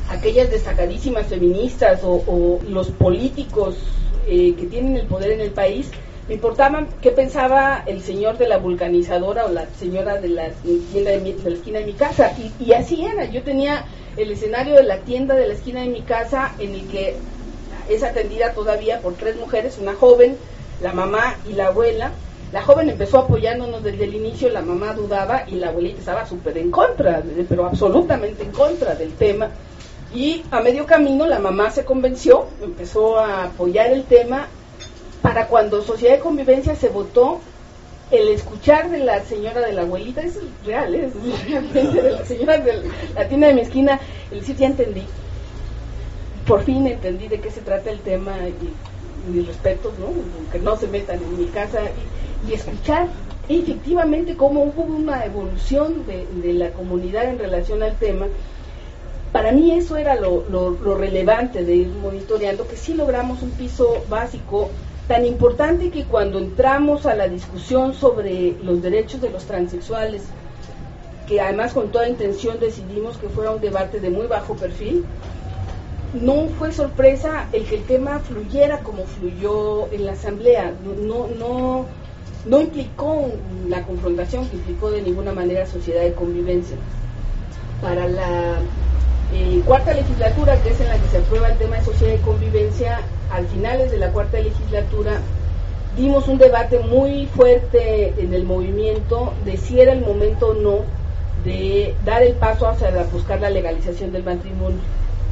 aquellas destacadísimas feministas o, o los políticos eh, que tienen el poder en el país, me importaba qué pensaba el señor de la vulcanizadora o la señora de la tienda de, mi, de la esquina de mi casa, y, y así era. Yo tenía el escenario de la tienda de la esquina de mi casa, en el que es atendida todavía por tres mujeres, una joven, la mamá y la abuela. La joven empezó apoyándonos desde el inicio, la mamá dudaba y la abuelita estaba súper en contra, pero absolutamente en contra del tema. Y a medio camino la mamá se convenció, empezó a apoyar el tema. Para cuando Sociedad de Convivencia se votó, el escuchar de la señora de la abuelita, eso es real, ¿eh? Es realmente de la señora de la tienda de mi esquina, el decir, ya entendí, por fin entendí de qué se trata el tema, y mis respetos, ¿no? Que no se metan en mi casa, y, y escuchar efectivamente cómo hubo una evolución de, de la comunidad en relación al tema. Para mí eso era lo, lo, lo relevante de ir monitoreando, que sí logramos un piso básico tan importante que cuando entramos a la discusión sobre los derechos de los transexuales, que además con toda intención decidimos que fuera un debate de muy bajo perfil, no fue sorpresa el que el tema fluyera como fluyó en la asamblea. No, no, no implicó la confrontación que implicó de ninguna manera Sociedad de Convivencia. Para la eh, cuarta legislatura, que es en la que se aprueba el tema de Sociedad de Convivencia, al finales de la cuarta legislatura dimos un debate muy fuerte en el movimiento de si era el momento o no de dar el paso hacia buscar la legalización del matrimonio.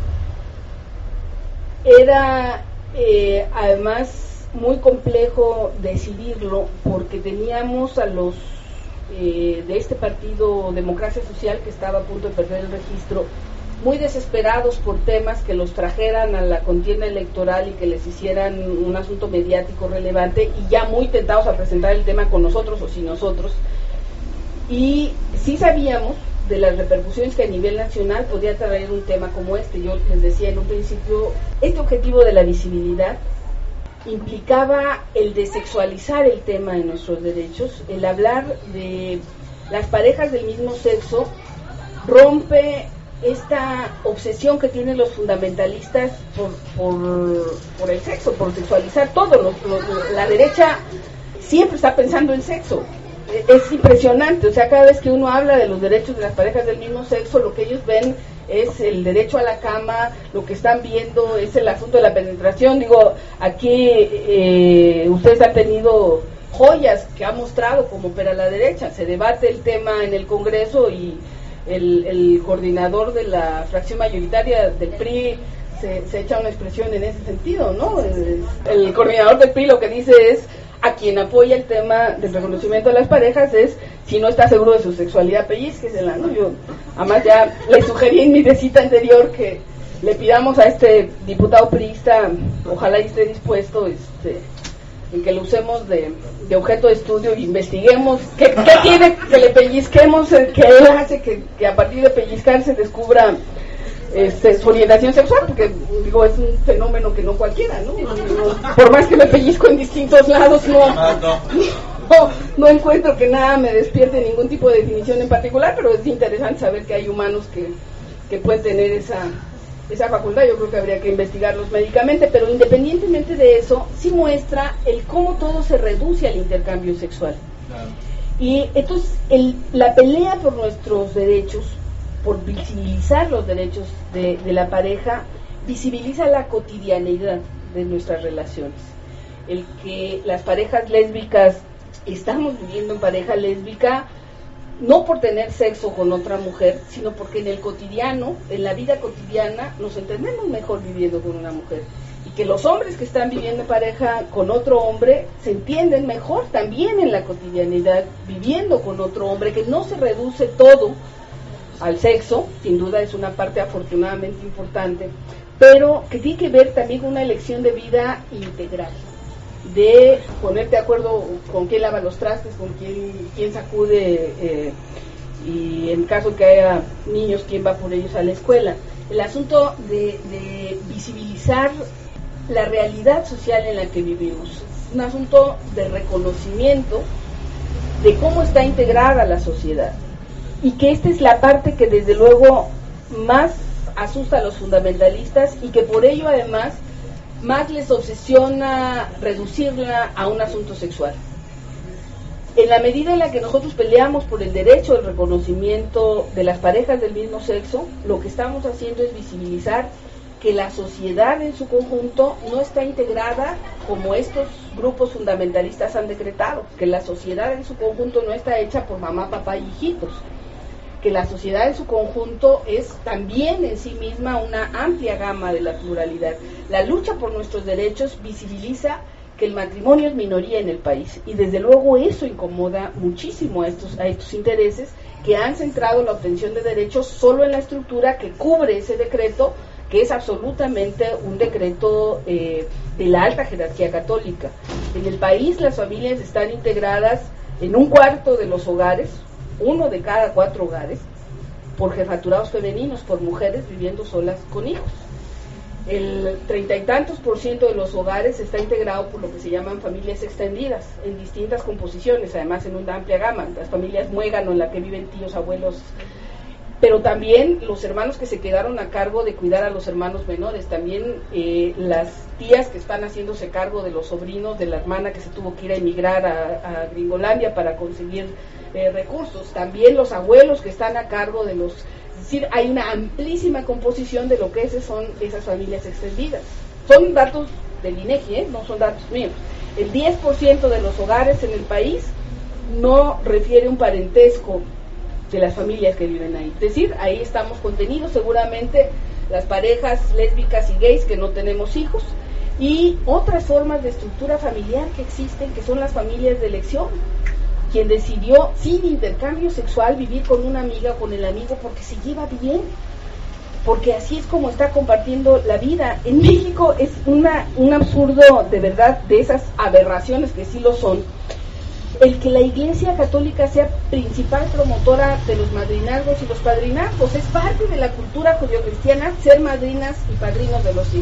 Era eh, además muy complejo decidirlo, porque teníamos a los eh, de este partido Democracia Social, que estaba a punto de perder el registro, muy desesperados por temas que los trajeran a la contienda electoral y que les hicieran un asunto mediático relevante, y ya muy tentados a presentar el tema con nosotros o sin nosotros. Y sí sabíamos de las repercusiones que a nivel nacional podía traer un tema como este. Yo les decía en un principio, este objetivo de la visibilidad implicaba el desexualizar el tema de nuestros derechos, el hablar de las parejas del mismo sexo rompe esta obsesión que tienen los fundamentalistas por, por, por el sexo, por sexualizar todo. Los, los, la derecha siempre está pensando en sexo. Es impresionante, o sea, cada vez que uno habla de los derechos de las parejas del mismo sexo, lo que ellos ven es el derecho a la cama, lo que están viendo es el asunto de la penetración. Digo, aquí eh, ustedes han tenido joyas que ha mostrado cómo opera la derecha. Se debate el tema en el Congreso y el, el coordinador de la fracción mayoritaria del P R I se, se echa una expresión en ese sentido, ¿no? El, el coordinador del P R I lo que dice es: a quien apoya el tema del reconocimiento de las parejas es, si no está seguro de su sexualidad, pellizquesela, ¿no? Yo, además, ya le sugerí en mi visita anterior que le pidamos a este diputado priista, ojalá y esté dispuesto, este, en que lo usemos de, de objeto de estudio e investiguemos qué, qué tiene, que le pellizquemos, que él hace que, que a partir de pellizcar se descubra Este, su orientación sexual, porque digo, es un fenómeno que no cualquiera, ¿no? No, por más que me pellizco en distintos lados, no, no, no encuentro que nada me despierte ningún tipo de definición en particular, pero es interesante saber que hay humanos que, que pueden tener esa, esa facultad. Yo creo que habría que investigarlos médicamente, pero independientemente de eso, sí muestra el cómo todo se reduce al intercambio sexual. Claro. Y entonces, el, la pelea por nuestros derechos, por visibilizar los derechos de, de la pareja, visibiliza la cotidianeidad de nuestras relaciones. El que las parejas lésbicas, estamos viviendo en pareja lésbica, no por tener sexo con otra mujer, sino porque en el cotidiano, en la vida cotidiana, nos entendemos mejor viviendo con una mujer. Y que los hombres que están viviendo en pareja con otro hombre se entienden mejor también en la cotidianidad, viviendo con otro hombre, que no se reduce todo al sexo. Sin duda es una parte afortunadamente importante, pero que tiene que ver también con una elección de vida integral, de ponerte de acuerdo con quién lava los trastes, con quién, quién sacude, eh, y en caso que haya niños, quién va por ellos a la escuela. El asunto de, de visibilizar la realidad social en la que vivimos, es un asunto de reconocimiento de cómo está integrada la sociedad, y que esta es la parte que desde luego más asusta a los fundamentalistas y que por ello además más les obsesiona reducirla a un asunto sexual. En la medida en la que nosotros peleamos por el derecho al reconocimiento de las parejas del mismo sexo, lo que estamos haciendo es visibilizar que la sociedad en su conjunto no está integrada como estos grupos fundamentalistas han decretado, que la sociedad en su conjunto no está hecha por mamá, papá y hijitos, que la sociedad en su conjunto es también en sí misma una amplia gama de la pluralidad. La lucha por nuestros derechos visibiliza que el matrimonio es minoría en el país y desde luego eso incomoda muchísimo a estos, a estos intereses que han centrado la obtención de derechos solo en la estructura que cubre ese decreto, que es absolutamente un decreto eh, de la alta jerarquía católica. En el país las familias están integradas en un cuarto de los hogares, uno de cada cuatro hogares, por jefaturados femeninos, por mujeres viviendo solas con hijos. El treinta y tantos por ciento de los hogares está integrado por lo que se llaman familias extendidas, en distintas composiciones, además en una amplia gama, las familias muégano en la que viven tíos, abuelos, pero también los hermanos que se quedaron a cargo de cuidar a los hermanos menores, también eh, las tías que están haciéndose cargo de los sobrinos de la hermana que se tuvo que ir a emigrar a, a Gringolandia para conseguir eh, recursos, también los abuelos que están a cargo de los... Es decir, hay una amplísima composición de lo que es, son esas familias extendidas. Son datos del INEGI, ¿eh? No son datos míos. El diez por ciento de los hogares en el país no refiere un parentesco de las familias que viven ahí. Es decir, ahí estamos contenidos seguramente las parejas lésbicas y gays que no tenemos hijos y otras formas de estructura familiar que existen, que son las familias de elección. Quien decidió sin intercambio sexual vivir con una amiga o con el amigo porque se lleva bien, porque así es como está compartiendo la vida. En México es una un absurdo de verdad, de esas aberraciones que sí lo son, el que la Iglesia Católica sea principal promotora de los madrinazgos y los padrinazgos. Es parte de la cultura judeocristiana ser madrinas y padrinos de los hijos.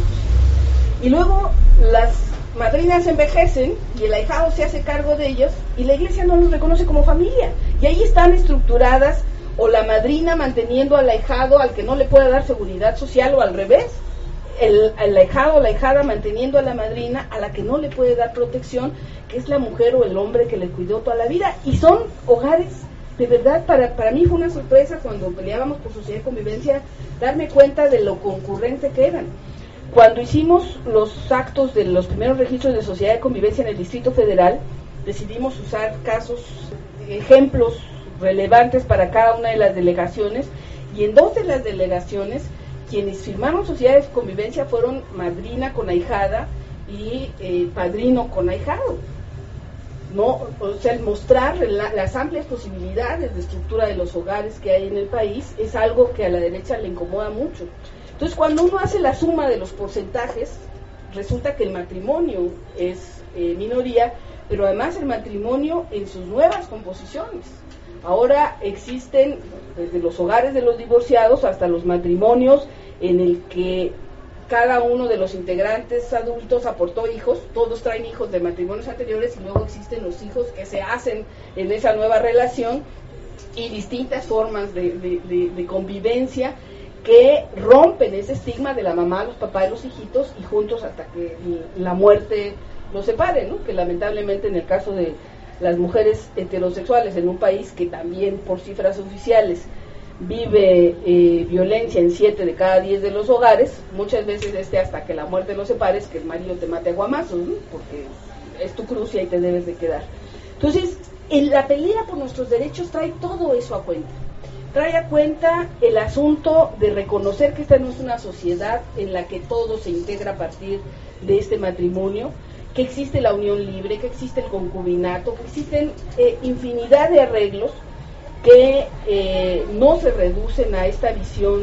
Y luego las madrinas envejecen y el ahijado se hace cargo de ellos y la Iglesia no los reconoce como familia. Y ahí están estructuradas, o la madrina manteniendo al ahijado al que no le puede dar seguridad social, o al revés, el, el ahijado o la ahijada manteniendo a la madrina a la que no le puede dar protección, que es la mujer o el hombre que le cuidó toda la vida. Y son hogares, de verdad, para, para mí fue una sorpresa cuando peleábamos por sociedad y convivencia, darme cuenta de lo concurrente que eran. Cuando hicimos los actos de los primeros registros de sociedad de convivencia en el Distrito Federal, decidimos usar casos, ejemplos relevantes para cada una de las delegaciones, y en dos de las delegaciones quienes firmaron sociedades de convivencia fueron madrina con ahijada y eh, padrino con ahijado. No, o sea, el mostrar la, las amplias posibilidades de estructura de los hogares que hay en el país es algo que a la derecha le incomoda mucho. Entonces, cuando uno hace la suma de los porcentajes, resulta que el matrimonio es eh, minoría, pero además el matrimonio en sus nuevas composiciones. Ahora existen, desde los hogares de los divorciados hasta los matrimonios en el que cada uno de los integrantes adultos aportó hijos, todos traen hijos de matrimonios anteriores y luego existen los hijos que se hacen en esa nueva relación y distintas formas de, de, de, de convivencia que rompen ese estigma de la mamá, los papás y los hijitos y juntos hasta que la muerte los separe, ¿no? Que lamentablemente en el caso de las mujeres heterosexuales en un país que también por cifras oficiales vive eh, violencia en siete de cada diez de los hogares, muchas veces este hasta que la muerte los separe, es que el marido te mate a guamazos, ¿no? Porque es tu cruz y ahí te debes de quedar. Entonces, en la pelea por nuestros derechos trae todo eso a cuenta. Trae a cuenta el asunto de reconocer que esta no es una sociedad en la que todo se integra a partir de este matrimonio, que existe la unión libre, que existe el concubinato, que existen eh, infinidad de arreglos que eh, no se reducen a esta visión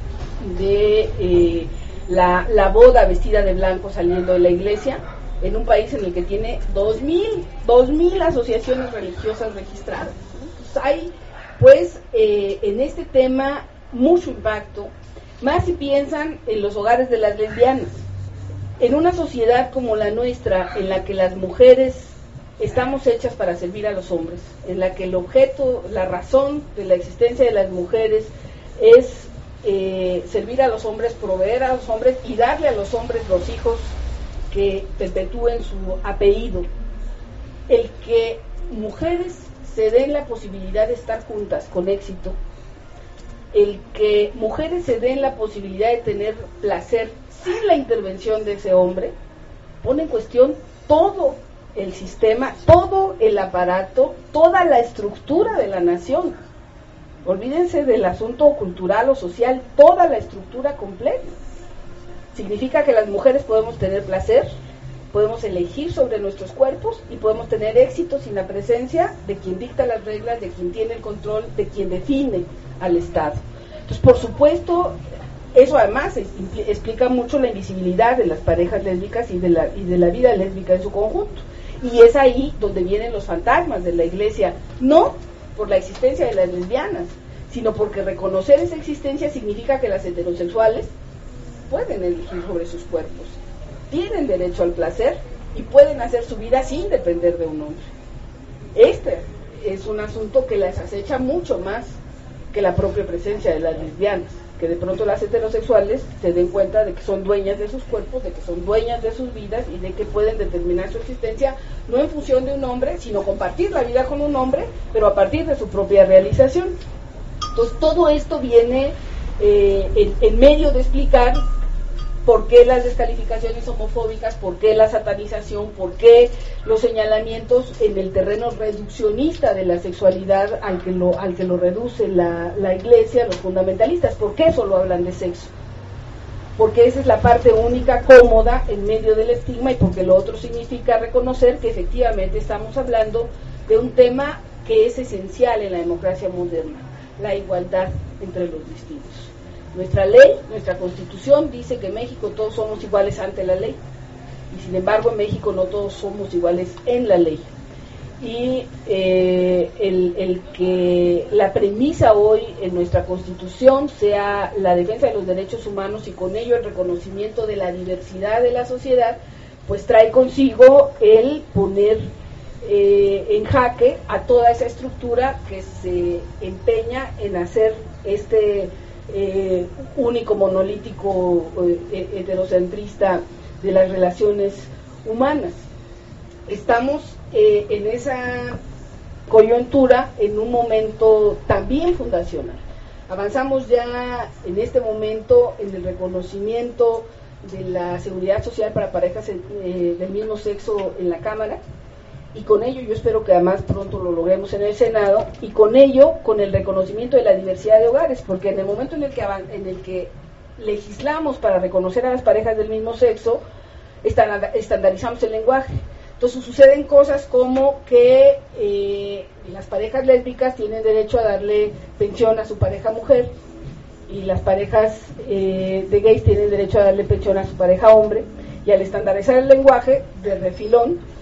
de eh, la, la boda vestida de blanco saliendo de la iglesia, en un país en el que tiene dos mil asociaciones religiosas registradas. Entonces, hay pues eh, en este tema mucho impacto, más si piensan en los hogares de las lesbianas. En una sociedad como la nuestra, en la que las mujeres estamos hechas para servir a los hombres, en la que el objeto, la razón de la existencia de las mujeres es eh, servir a los hombres, proveer a los hombres y darle a los hombres los hijos que perpetúen su apellido. El que mujeres se den la posibilidad de estar juntas con éxito, el que mujeres se den la posibilidad de tener placer sin la intervención de ese hombre, pone en cuestión todo el sistema, todo el aparato, toda la estructura de la nación. Olvídense del asunto cultural o social, toda la estructura completa. Significa que las mujeres podemos tener placer, podemos elegir sobre nuestros cuerpos y podemos tener éxito sin la presencia de quien dicta las reglas, de quien tiene el control, de quien define al Estado. Entonces, por supuesto, eso además explica mucho la invisibilidad de las parejas lésbicas y de la, y de la vida lésbica en su conjunto. Y es ahí donde vienen los fantasmas de la Iglesia, no por la existencia de las lesbianas, sino porque reconocer esa existencia significa que las heterosexuales pueden elegir sobre sus cuerpos, tienen derecho al placer y pueden hacer su vida sin depender de un hombre. Este es un asunto que las acecha mucho más que la propia presencia de las lesbianas, que de pronto las heterosexuales se den cuenta de que son dueñas de sus cuerpos, de que son dueñas de sus vidas y de que pueden determinar su existencia no en función de un hombre, sino compartir la vida con un hombre, pero a partir de su propia realización. Entonces todo esto viene eh, en, en medio de explicar por qué las descalificaciones homofóbicas, por qué la satanización, por qué los señalamientos en el terreno reduccionista de la sexualidad al que lo, al que lo reduce la, la Iglesia, los fundamentalistas, por qué solo hablan de sexo, porque esa es la parte única cómoda en medio del estigma y porque lo otro significa reconocer que efectivamente estamos hablando de un tema que es esencial en la democracia moderna, la igualdad entre los distintos. Nuestra ley, nuestra constitución dice que en México todos somos iguales ante la ley y sin embargo en México no todos somos iguales en la ley. Y eh, el, el que la premisa hoy en nuestra constitución sea la defensa de los derechos humanos y con ello el reconocimiento de la diversidad de la sociedad, pues trae consigo el poner eh, en jaque a toda esa estructura que se empeña en hacer este Eh, único monolítico eh, heterocentrista de las relaciones humanas. Estamos eh, en esa coyuntura en un momento también fundacional. Avanzamos ya en este momento en el reconocimiento de la seguridad social para parejas eh, del mismo sexo en la Cámara, y con ello yo espero que además pronto lo logremos en el Senado, y con ello con el reconocimiento de la diversidad de hogares, porque en el momento en el que en el que legislamos para reconocer a las parejas del mismo sexo, estandarizamos el lenguaje. Entonces suceden cosas como que eh, las parejas lésbicas tienen derecho a darle pensión a su pareja mujer, y las parejas eh, de gays tienen derecho a darle pensión a su pareja hombre, y al estandarizar el lenguaje de refilón,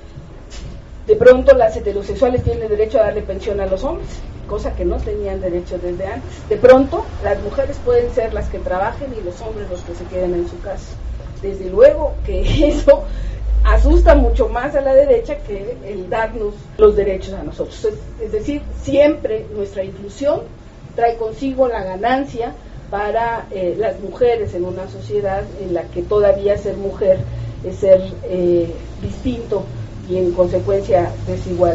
de pronto las heterosexuales tienen derecho a darle pensión a los hombres, cosa que no tenían derecho desde antes. De pronto las mujeres pueden ser las que trabajen y los hombres los que se queden en su casa. Desde luego que eso asusta mucho más a la derecha que el darnos los derechos a nosotros. Es, es decir, siempre nuestra inclusión trae consigo la ganancia para eh, las mujeres en una sociedad en la que todavía ser mujer es ser eh, distinto y en consecuencia desigual.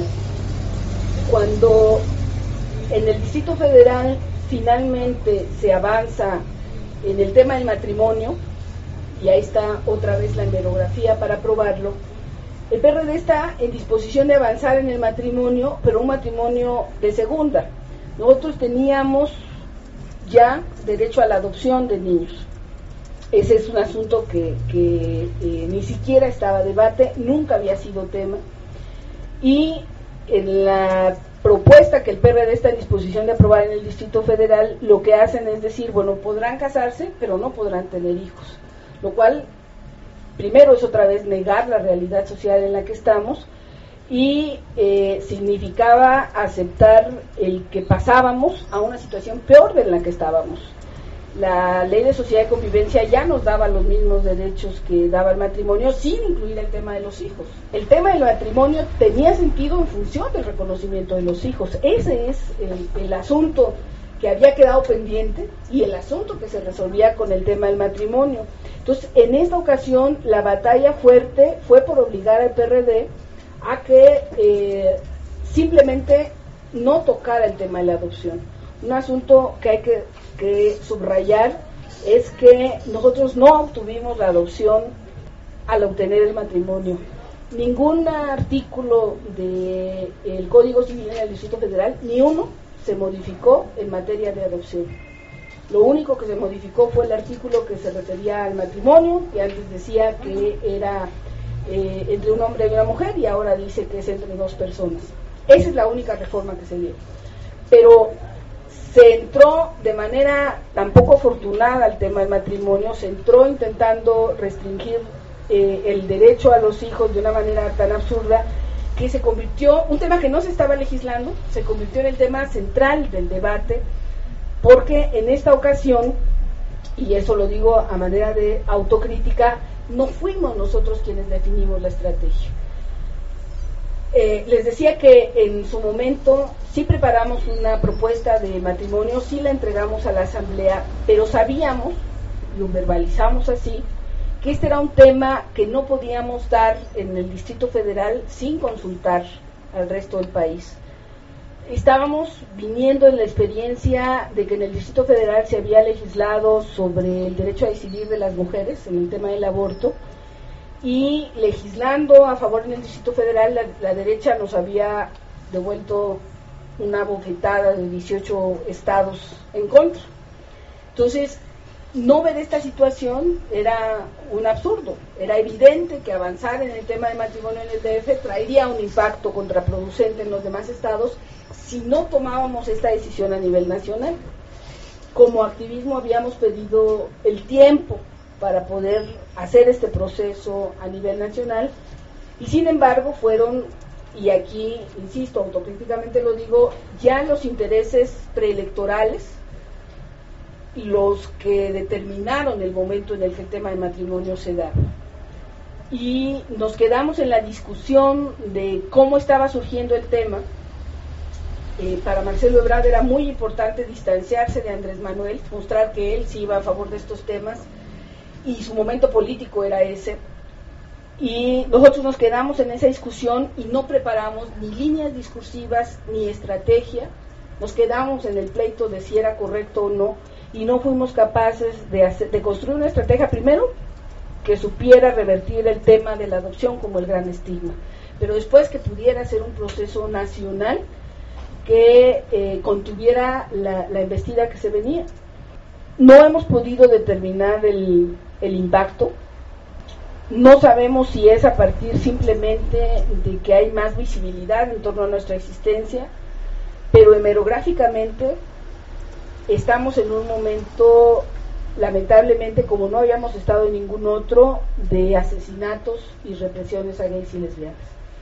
Cuando en el Distrito Federal finalmente se avanza en el tema del matrimonio, y ahí está otra vez la hemerografía para probarlo, el P R D está en disposición de avanzar en el matrimonio, pero un matrimonio de segunda. Nosotros teníamos ya derecho a la adopción de niños. Ese es un asunto que, que eh, ni siquiera estaba a debate, nunca había sido tema, y en la propuesta que el P R D está en disposición de aprobar en el Distrito Federal, lo que hacen es decir, bueno, podrán casarse, pero no podrán tener hijos, lo cual primero es otra vez negar la realidad social en la que estamos, y eh, significaba aceptar el que pasábamos a una situación peor de la que estábamos. La ley de sociedad y convivencia ya nos daba los mismos derechos que daba el matrimonio, sin incluir el tema de los hijos. El tema del matrimonio tenía sentido en función del reconocimiento de los hijos. Ese es el, el asunto que había quedado pendiente y el asunto que se resolvía con el tema del matrimonio. Entonces, en esta ocasión, la batalla fuerte fue por obligar al P R D a que eh, simplemente no tocara el tema de la adopción. Un asunto que hay que, que subrayar es que nosotros no obtuvimos la adopción al obtener el matrimonio. Ningún artículo del Código Civil en el Distrito Federal, ni uno, se modificó en materia de adopción. Lo único que se modificó fue el artículo que se refería al matrimonio, que antes decía que era eh, entre un hombre y una mujer, y ahora dice que es entre dos personas. Esa es la única reforma que se dio. Pero se entró de manera tan poco afortunada al tema del matrimonio, se entró intentando restringir eh, el derecho a los hijos de una manera tan absurda, que se convirtió, un tema que no se estaba legislando, se convirtió en el tema central del debate, porque en esta ocasión, y eso lo digo a manera de autocrítica, no fuimos nosotros quienes definimos la estrategia. Eh, les decía que en su momento sí preparamos una propuesta de matrimonio, sí la entregamos a la Asamblea, pero sabíamos, lo verbalizamos así, que este era un tema que no podíamos dar en el Distrito Federal sin consultar al resto del país. Estábamos viniendo en la experiencia de que en el Distrito Federal se había legislado sobre el derecho a decidir de las mujeres en el tema del aborto, y legislando a favor en el Distrito Federal, la, la derecha nos había devuelto una bofetada de dieciocho estados en contra. Entonces, no ver esta situación era un absurdo. Era evidente que avanzar en el tema de matrimonio en el D F traería un impacto contraproducente en los demás estados si no tomábamos esta decisión a nivel nacional. Como activismo habíamos pedido el tiempo para poder hacer este proceso a nivel nacional, y sin embargo fueron, y aquí insisto, autocríticamente lo digo, ya los intereses preelectorales los que determinaron el momento en el que el tema de matrimonio se daba. Y nos quedamos en la discusión de cómo estaba surgiendo el tema. Eh, para Marcelo Ebrard era muy importante distanciarse de Andrés Manuel, mostrar que él sí iba a favor de estos temas, y su momento político era ese. Y nosotros nos quedamos en esa discusión y no preparamos ni líneas discursivas ni estrategia. Nos quedamos en el pleito de si era correcto o no, y no fuimos capaces de, hacer, de construir una estrategia, primero, que supiera revertir el tema de la adopción como el gran estigma, pero después que pudiera ser un proceso nacional que eh, contuviera la, la embestida que se venía. No hemos podido determinar el, el impacto. No sabemos si es a partir simplemente de que hay más visibilidad en torno a nuestra existencia, pero hemerográficamente estamos en un momento, lamentablemente, como no habíamos estado en ningún otro, de asesinatos y represiones a gays y lesbianas.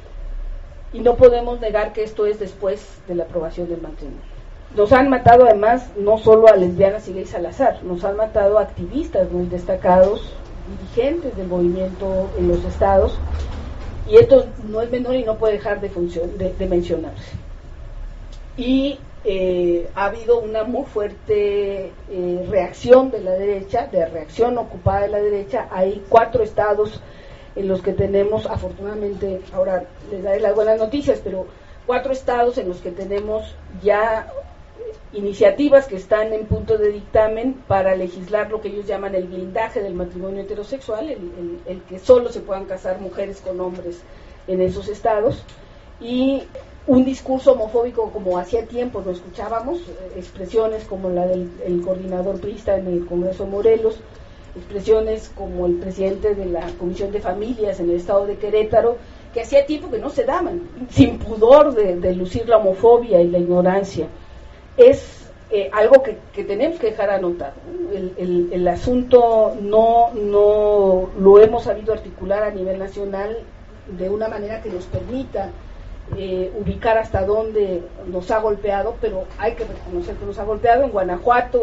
Y no podemos negar que esto es después de la aprobación del matrimonio. Nos han matado además no solo a lesbianas y gays al azar, nos han matado a activistas muy destacados, dirigentes del movimiento en los estados, y esto no es menor y no puede dejar de, función, de, de mencionarse. Y eh, ha habido una muy fuerte eh, reacción de la derecha, de reacción ocupada de la derecha. Hay cuatro estados en los que tenemos, afortunadamente, ahora les daré las buenas noticias, pero cuatro estados en los que tenemos ya iniciativas que están en punto de dictamen para legislar lo que ellos llaman el blindaje del matrimonio heterosexual, el, el, el que solo se puedan casar mujeres con hombres en esos estados, y un discurso homofóbico como hacía tiempo no escuchábamos, expresiones como la del el coordinador priista en el Congreso de Morelos, expresiones como el presidente de la Comisión de Familias en el estado de Querétaro, que hacía tiempo que no se daban, sin pudor de, de lucir la homofobia y la ignorancia. Es eh, algo que, que tenemos que dejar anotado. El, el, el asunto no, no lo hemos sabido articular a nivel nacional de una manera que nos permita eh, ubicar hasta dónde nos ha golpeado, pero hay que reconocer que nos ha golpeado. En Guanajuato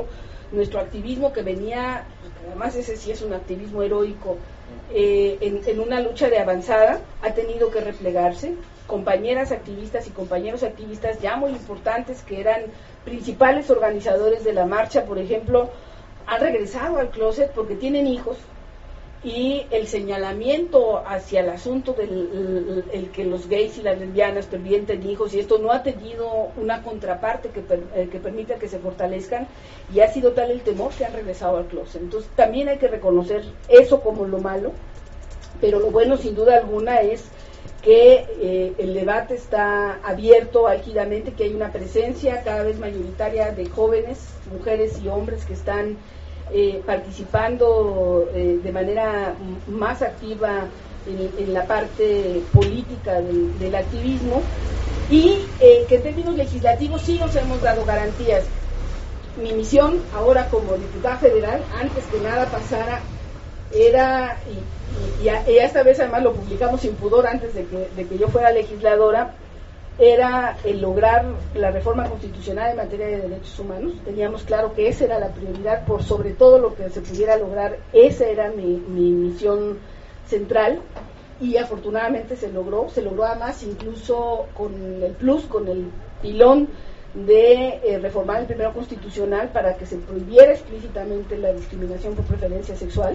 nuestro activismo que venía, además ese sí es un activismo heroico, eh, en, en una lucha de avanzada, ha tenido que replegarse. Compañeras activistas y compañeros activistas ya muy importantes que eran principales organizadores de la marcha, por ejemplo, han regresado al closet porque tienen hijos, y el señalamiento hacia el asunto del el, el que los gays y las lesbianas pervienten hijos, y esto no ha tenido una contraparte que, per, eh, que permita que se fortalezcan, y ha sido tal el temor que han regresado al closet. Entonces también hay que reconocer eso como lo malo, pero lo bueno sin duda alguna es que eh, el debate está abierto álgidamente, que hay una presencia cada vez mayoritaria de jóvenes, mujeres y hombres que están Eh, participando eh, de manera m- más activa en, en la parte política del, del activismo, y eh, que en términos legislativos sí nos hemos dado garantías. Mi misión ahora como diputada federal, antes que nada pasara, era, y, y, y, a, y esta vez además lo publicamos sin pudor antes de que, de que yo fuera legisladora, era el lograr la reforma constitucional en materia de derechos humanos. Teníamos claro que esa era la prioridad, por sobre todo lo que se pudiera lograr, esa era mi, mi misión central, y afortunadamente se logró, se logró además incluso con el plus, con el pilón de eh, reformar el primero constitucional para que se prohibiera explícitamente la discriminación por preferencia sexual,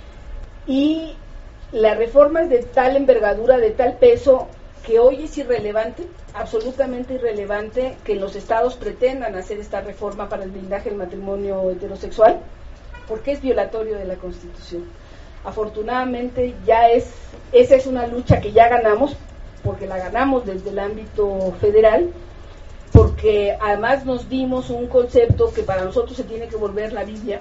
y la reforma es de tal envergadura, de tal peso, que hoy es irrelevante, absolutamente irrelevante, que los estados pretendan hacer esta reforma para el blindaje del matrimonio heterosexual, porque es violatorio de la Constitución. Afortunadamente ya es, esa es una lucha que ya ganamos, porque la ganamos desde el ámbito federal, porque además nos dimos un concepto que para nosotros se tiene que volver la Biblia,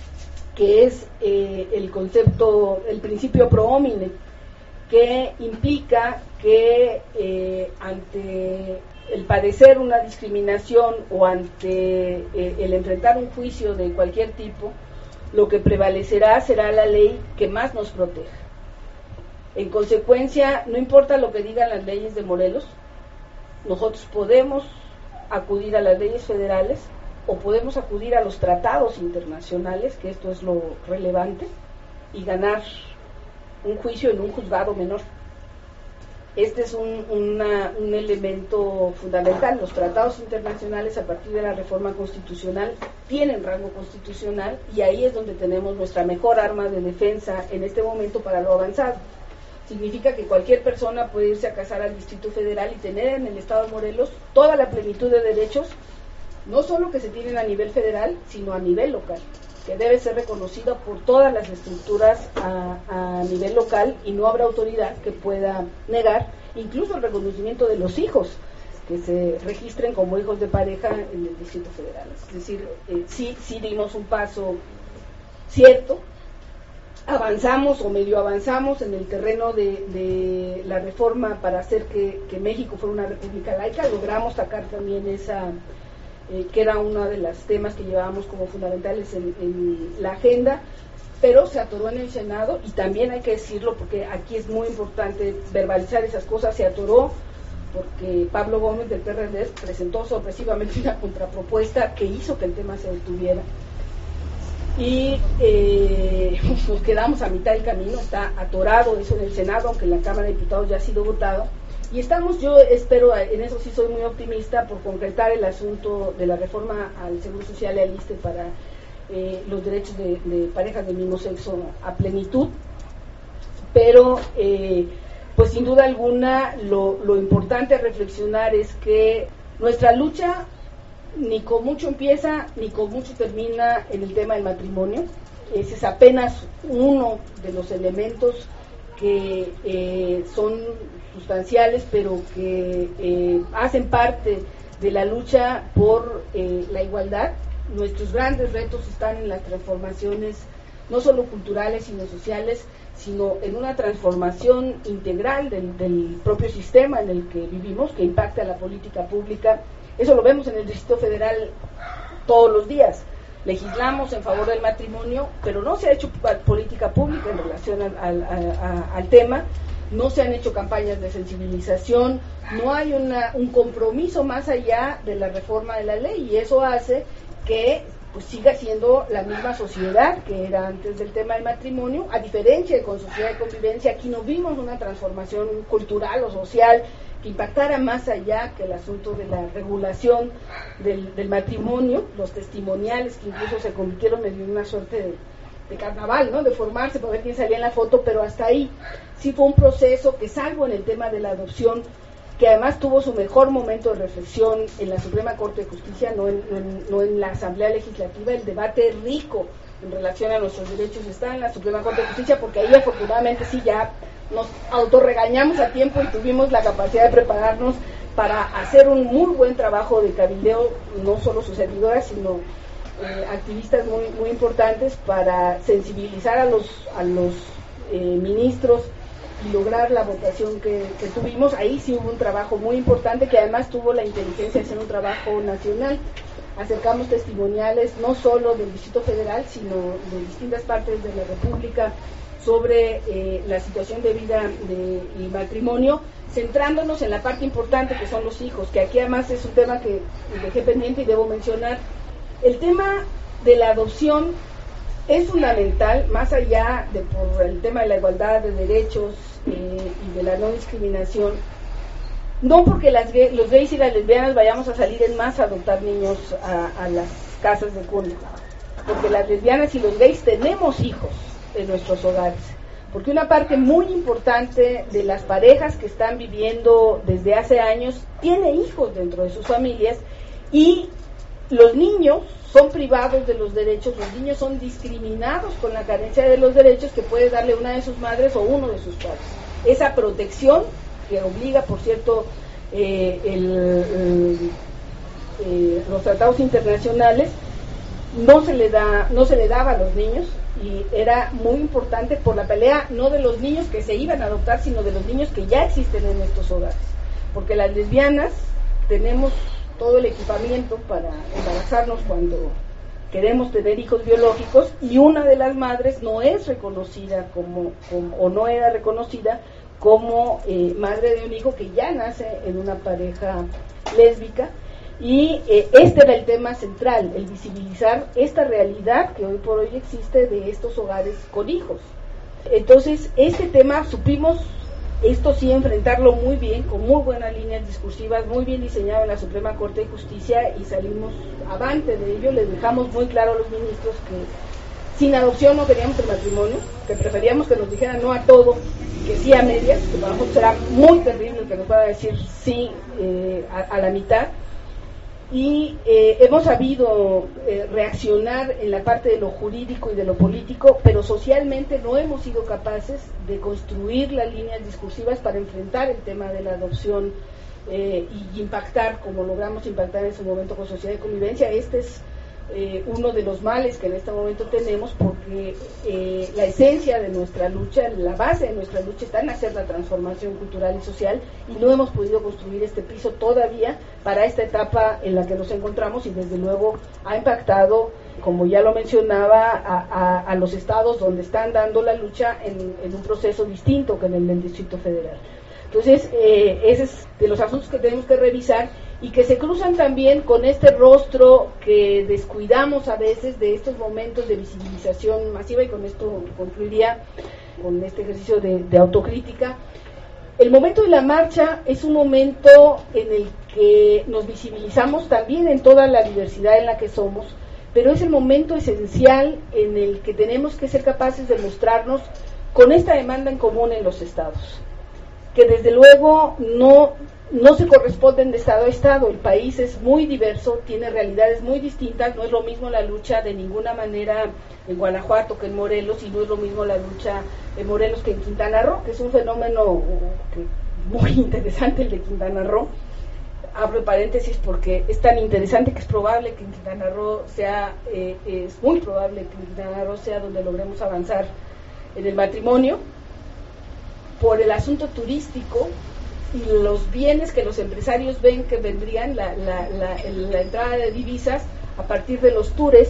que es eh, el concepto, el principio pro homine, que implica que eh, ante el padecer una discriminación o ante eh, el enfrentar un juicio de cualquier tipo, lo que prevalecerá será la ley que más nos proteja. En consecuencia, no importa lo que digan las leyes de Morelos, nosotros podemos acudir a las leyes federales o podemos acudir a los tratados internacionales, que esto es lo relevante, y ganar un juicio en un juzgado menor. Este es un, una, un elemento fundamental. Los tratados internacionales, a partir de la reforma constitucional, tienen rango constitucional, y ahí es donde tenemos nuestra mejor arma de defensa en este momento para lo avanzado. Significa que cualquier persona puede irse a casar al Distrito Federal y tener en el Estado de Morelos toda la plenitud de derechos, no solo que se tienen a nivel federal, sino a nivel local, que debe ser reconocido por todas las estructuras a, a nivel local, y no habrá autoridad que pueda negar incluso el reconocimiento de los hijos que se registren como hijos de pareja en el Distrito Federal. Es decir, eh, sí, sí dimos un paso cierto, avanzamos o medio avanzamos en el terreno de, de la reforma para hacer que, que México fuera una república laica, logramos sacar también esa... Eh, que era uno de los temas que llevábamos como fundamentales en, en la agenda, pero se atoró en el Senado, y también hay que decirlo porque aquí es muy importante verbalizar esas cosas. Se atoró porque Pablo Gómez del P R D presentó sorpresivamente una contrapropuesta que hizo que el tema se detuviera, y eh, nos quedamos a mitad del camino. Está atorado eso en el Senado, aunque en la Cámara de Diputados ya ha sido votado. Y estamos, yo espero, en eso sí soy muy optimista, por concretar el asunto de la reforma al Seguro Social y al ISSSTE para eh, los derechos de, de parejas del mismo sexo a plenitud. Pero, eh, pues sin duda alguna, lo, lo importante a reflexionar es que nuestra lucha ni con mucho empieza, ni con mucho termina en el tema del matrimonio. Ese es apenas uno de los elementos que eh, son sustanciales, pero que eh, hacen parte de la lucha por eh, la igualdad. Nuestros grandes retos están en las transformaciones, no solo culturales, sino sociales, sino en una transformación integral del, del propio sistema en el que vivimos, que impacta la política pública. Eso lo vemos en el Distrito Federal todos los días. Legislamos en favor del matrimonio, pero no se ha hecho política pública en relación al, al, a, al tema. No se han hecho campañas de sensibilización, no hay una, un compromiso más allá de la reforma de la ley, y eso hace que pues siga siendo la misma sociedad que era antes del tema del matrimonio, a diferencia de con sociedad de convivencia. Aquí no vimos una transformación cultural o social que impactara más allá que el asunto de la regulación del, del matrimonio, los testimoniales que incluso se convirtieron en una suerte de, de carnaval, ¿no? De formarse para ver quién salía en la foto, pero hasta ahí sí fue un proceso que, salvo en el tema de la adopción, que además tuvo su mejor momento de reflexión en la Suprema Corte de Justicia, no en, no en, no en la Asamblea Legislativa. El debate rico en relación a nuestros derechos está en la Suprema Corte de Justicia, porque ahí afortunadamente sí ya nos autorregañamos a tiempo y tuvimos la capacidad de prepararnos para hacer un muy buen trabajo de cabildeo, no solo sus servidoras, sino eh, activistas muy muy importantes, para sensibilizar a los, a los eh, ministros y lograr la votación que, que tuvimos. Ahí sí hubo un trabajo muy importante, que además tuvo la inteligencia de hacer un trabajo nacional. Acercamos testimoniales no solo del Distrito Federal, sino de distintas partes de la República sobre eh, la situación de vida de, y matrimonio, centrándonos en la parte importante que son los hijos, que aquí además es un tema que dejé pendiente y debo mencionar. El tema de la adopción es fundamental, más allá de por el tema de la igualdad de derechos eh, y de la no discriminación, no porque las, los gays y las lesbianas vayamos a salir en masa a adoptar niños a, a las casas de cuna, porque las lesbianas y los gays tenemos hijos en nuestros hogares, porque una parte muy importante de las parejas que están viviendo desde hace años tiene hijos dentro de sus familias, y los niños son privados de los derechos, los niños son discriminados con la carencia de los derechos que puede darle una de sus madres o uno de sus padres. Esa protección que obliga, por cierto, eh, el, el, eh, los tratados internacionales, no se le da, no se le daba a los niños, y era muy importante por la pelea no de los niños que se iban a adoptar, sino de los niños que ya existen en estos hogares, porque las lesbianas tenemos todo el equipamiento para embarazarnos cuando queremos tener hijos biológicos, y una de las madres no es reconocida como, como o no era reconocida como eh, madre de un hijo que ya nace en una pareja lésbica. Y eh, este era el tema central, el visibilizar esta realidad que hoy por hoy existe de estos hogares con hijos. Entonces, este tema supimos, esto sí, enfrentarlo muy bien, con muy buenas líneas discursivas, muy bien diseñado en la Suprema Corte de Justicia, y salimos avante de ello. Les dejamos muy claro a los ministros que sin adopción no queríamos el matrimonio, que preferíamos que nos dijeran no a todo, que sí a medias, que para nosotros será muy terrible que nos pueda decir sí eh, a, a la mitad. Y eh, hemos sabido eh, reaccionar en la parte de lo jurídico y de lo político, pero socialmente no hemos sido capaces de construir las líneas discursivas para enfrentar el tema de la adopción eh, y impactar, como logramos impactar en su momento con Sociedad de Convivencia. Este es eh, uno de los males que en este momento tenemos, porque eh, la esencia de nuestra lucha, la base de nuestra lucha está en hacer la transformación cultural y social, y no hemos podido construir este piso todavía para esta etapa en la que nos encontramos, y desde luego ha impactado, como ya lo mencionaba, a, a, a los estados donde están dando la lucha en, en un proceso distinto que en el del Distrito Federal. Entonces, eh, ese es de los asuntos que tenemos que revisar, y que se cruzan también con este rostro que descuidamos a veces de estos momentos de visibilización masiva, y con esto concluiría con este ejercicio de, de autocrítica. El momento de la marcha es un momento en el que nos visibilizamos también en toda la diversidad en la que somos, pero es el momento esencial en el que tenemos que ser capaces de mostrarnos con esta demanda en común en los estados, que desde luego no, no se corresponden de estado a estado. El país es muy diverso, tiene realidades muy distintas, no es lo mismo la lucha de ninguna manera en Guanajuato que en Morelos, y no es lo mismo la lucha en Morelos que en Quintana Roo, que es un fenómeno muy interesante el de Quintana Roo. Abro paréntesis porque es tan interesante que es probable que en Quintana Roo sea, eh, es muy probable que en Quintana Roo sea donde logremos avanzar en el matrimonio, por el asunto turístico y los bienes que los empresarios ven que vendrían, la, la, la, la entrada de divisas a partir de los tours,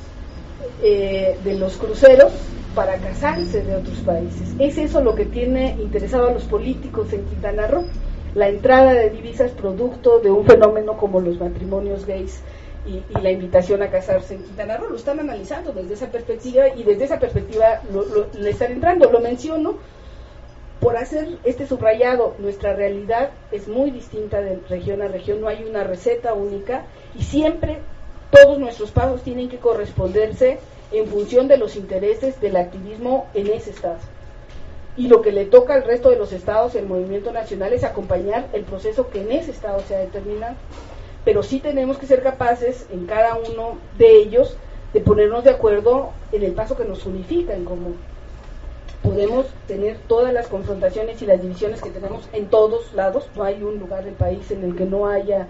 eh, de los cruceros, para casarse de otros países. Es eso lo que tiene interesado a los políticos en Quintana Roo, la entrada de divisas producto de un fenómeno como los matrimonios gays y, y la invitación a casarse en Quintana Roo. Lo están analizando desde esa perspectiva y desde esa perspectiva lo, lo, le están entrando. Lo menciono por hacer este subrayado. Nuestra realidad es muy distinta de región a región, no hay una receta única y siempre todos nuestros pasos tienen que corresponderse en función de los intereses del activismo en ese estado. Y lo que le toca al resto de los estados, el movimiento nacional, es acompañar el proceso que en ese estado se ha determinado. Pero sí tenemos que ser capaces, en cada uno de ellos, de ponernos de acuerdo en el paso que nos unifica en común. Podemos tener todas las confrontaciones y las divisiones que tenemos en todos lados, no hay un lugar del país en el que no haya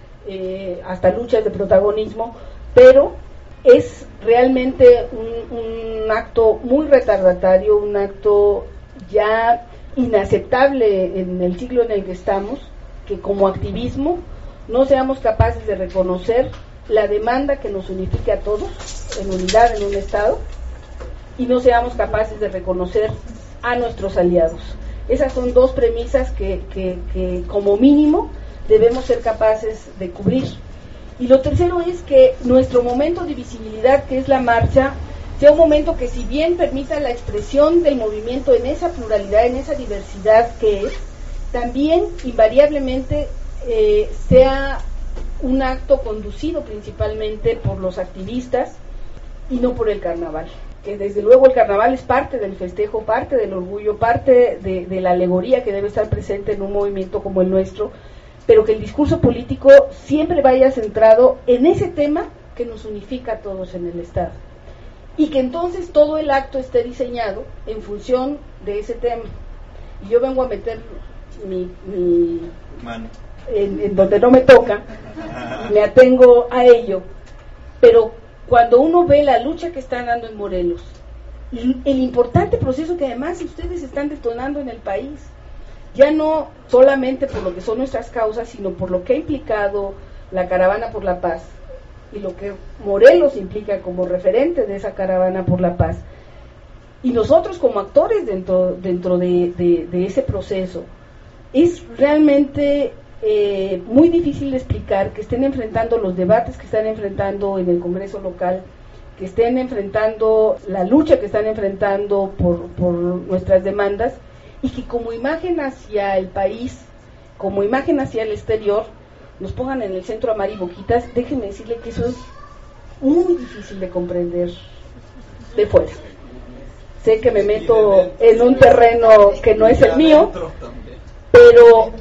eh, hasta luchas de protagonismo, pero es realmente un, un acto muy retardatario, un acto ya inaceptable en el siglo en el que estamos, que como activismo no seamos capaces de reconocer la demanda que nos unifique a todos en unidad en un Estado y no seamos capaces de reconocer a nuestros aliados. Esas son dos premisas que, que, que como mínimo debemos ser capaces de cubrir. Y lo tercero es que nuestro momento de visibilidad, que es la marcha, sea un momento que, si bien permita la expresión del movimiento en esa pluralidad, en esa diversidad que es, también invariablemente eh, sea un acto conducido principalmente por los activistas y no por el carnaval. Que desde luego el carnaval es parte del festejo, parte del orgullo, parte de, de la alegoría que debe estar presente en un movimiento como el nuestro, pero que el discurso político siempre vaya centrado en ese tema que nos unifica a todos en el Estado. Y que entonces todo el acto esté diseñado en función de ese tema. Y yo vengo a meter mi, mi mano en, en donde no me toca, me atengo a ello, pero cuando uno ve la lucha que están dando en Morelos, el, el importante proceso que además ustedes están detonando en el país, ya no solamente por lo que son nuestras causas, sino por lo que ha implicado la Caravana por la Paz, y lo que Morelos implica como referente de esa Caravana por la Paz, y nosotros como actores dentro, dentro de, de, de ese proceso, es realmente eh, muy difícil de explicar que estén enfrentando los debates que están enfrentando en el Congreso local, que estén enfrentando la lucha que están enfrentando por, por nuestras demandas, y que como imagen hacia el país, como imagen hacia el exterior, nos pongan en el centro a Mari Boquitas. Déjenme decirle que eso es muy difícil de comprender de fuera. Sé que me meto en un terreno que no es el mío, pero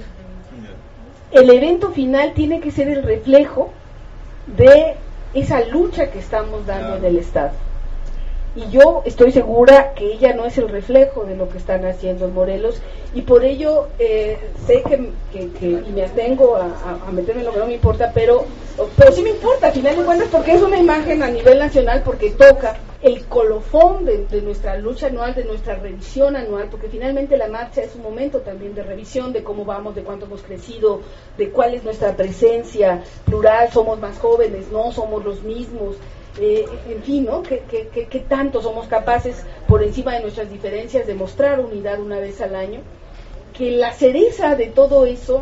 el evento final tiene que ser el reflejo de esa lucha que estamos dando en el Estado. Y yo estoy segura que ella no es el reflejo de lo que están haciendo en Morelos, y por ello eh, sé que, que, que y me atengo a, a, a meterme en lo que no me importa, pero, pero sí me importa, al final de cuentas, porque es una imagen a nivel nacional, porque toca el colofón de, de nuestra lucha anual, de nuestra revisión anual, porque finalmente la marcha es un momento también de revisión de cómo vamos, de cuánto hemos crecido, de cuál es nuestra presencia plural, somos más jóvenes, no somos los mismos. Eh, en fin, ¿no? ¿Qué, qué, qué, qué tanto somos capaces, por encima de nuestras diferencias, de mostrar unidad una vez al año? Que la cereza de todo eso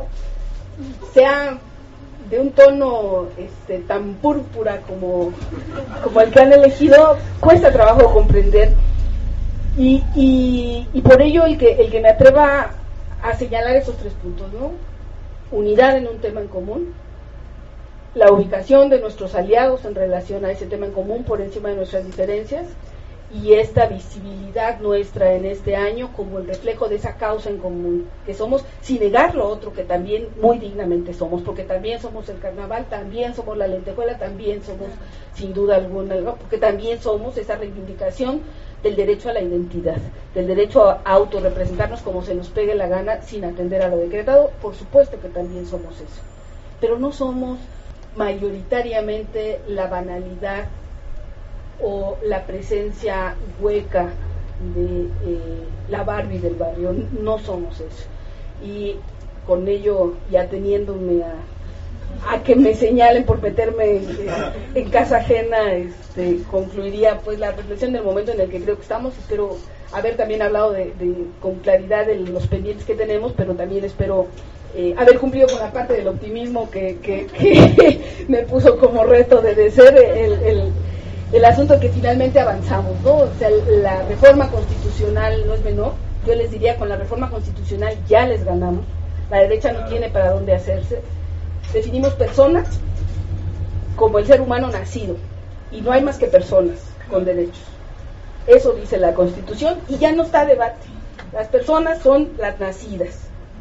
sea de un tono este, tan púrpura como, como el que han elegido, cuesta trabajo comprender, y, y, y por ello el que, el que me atreva a señalar esos tres puntos, ¿no? Unidad en un tema en común, la ubicación de nuestros aliados en relación a ese tema en común por encima de nuestras diferencias, y esta visibilidad nuestra en este año como el reflejo de esa causa en común, que somos, sin negar lo otro que también muy dignamente somos, porque también somos el carnaval, también somos la lentejuela, también somos sin duda alguna, porque también somos esa reivindicación del derecho a la identidad, del derecho a autorrepresentarnos como se nos pegue la gana sin atender a lo decretado. Por supuesto que también somos eso, pero no somos mayoritariamente la banalidad o la presencia hueca de eh, la Barbie del barrio. No somos eso. Y con ello, y ateniéndome a, a que me señalen por meterme en, en casa ajena, este, concluiría pues la reflexión del momento en el que creo que estamos. Espero haber también hablado de, de, con claridad de los pendientes que tenemos, pero también espero eh, haber cumplido con la parte del optimismo que, que, que me puso como reto de, de ser el, el, el asunto que finalmente avanzamos, ¿no? O sea, la reforma constitucional no es menor. Yo les diría, con la reforma constitucional ya les ganamos. La derecha no tiene para dónde hacerse. Definimos personas como el ser humano nacido, y no hay más que personas con derechos. Eso dice la Constitución, y ya no está a debate. Las personas son las nacidas,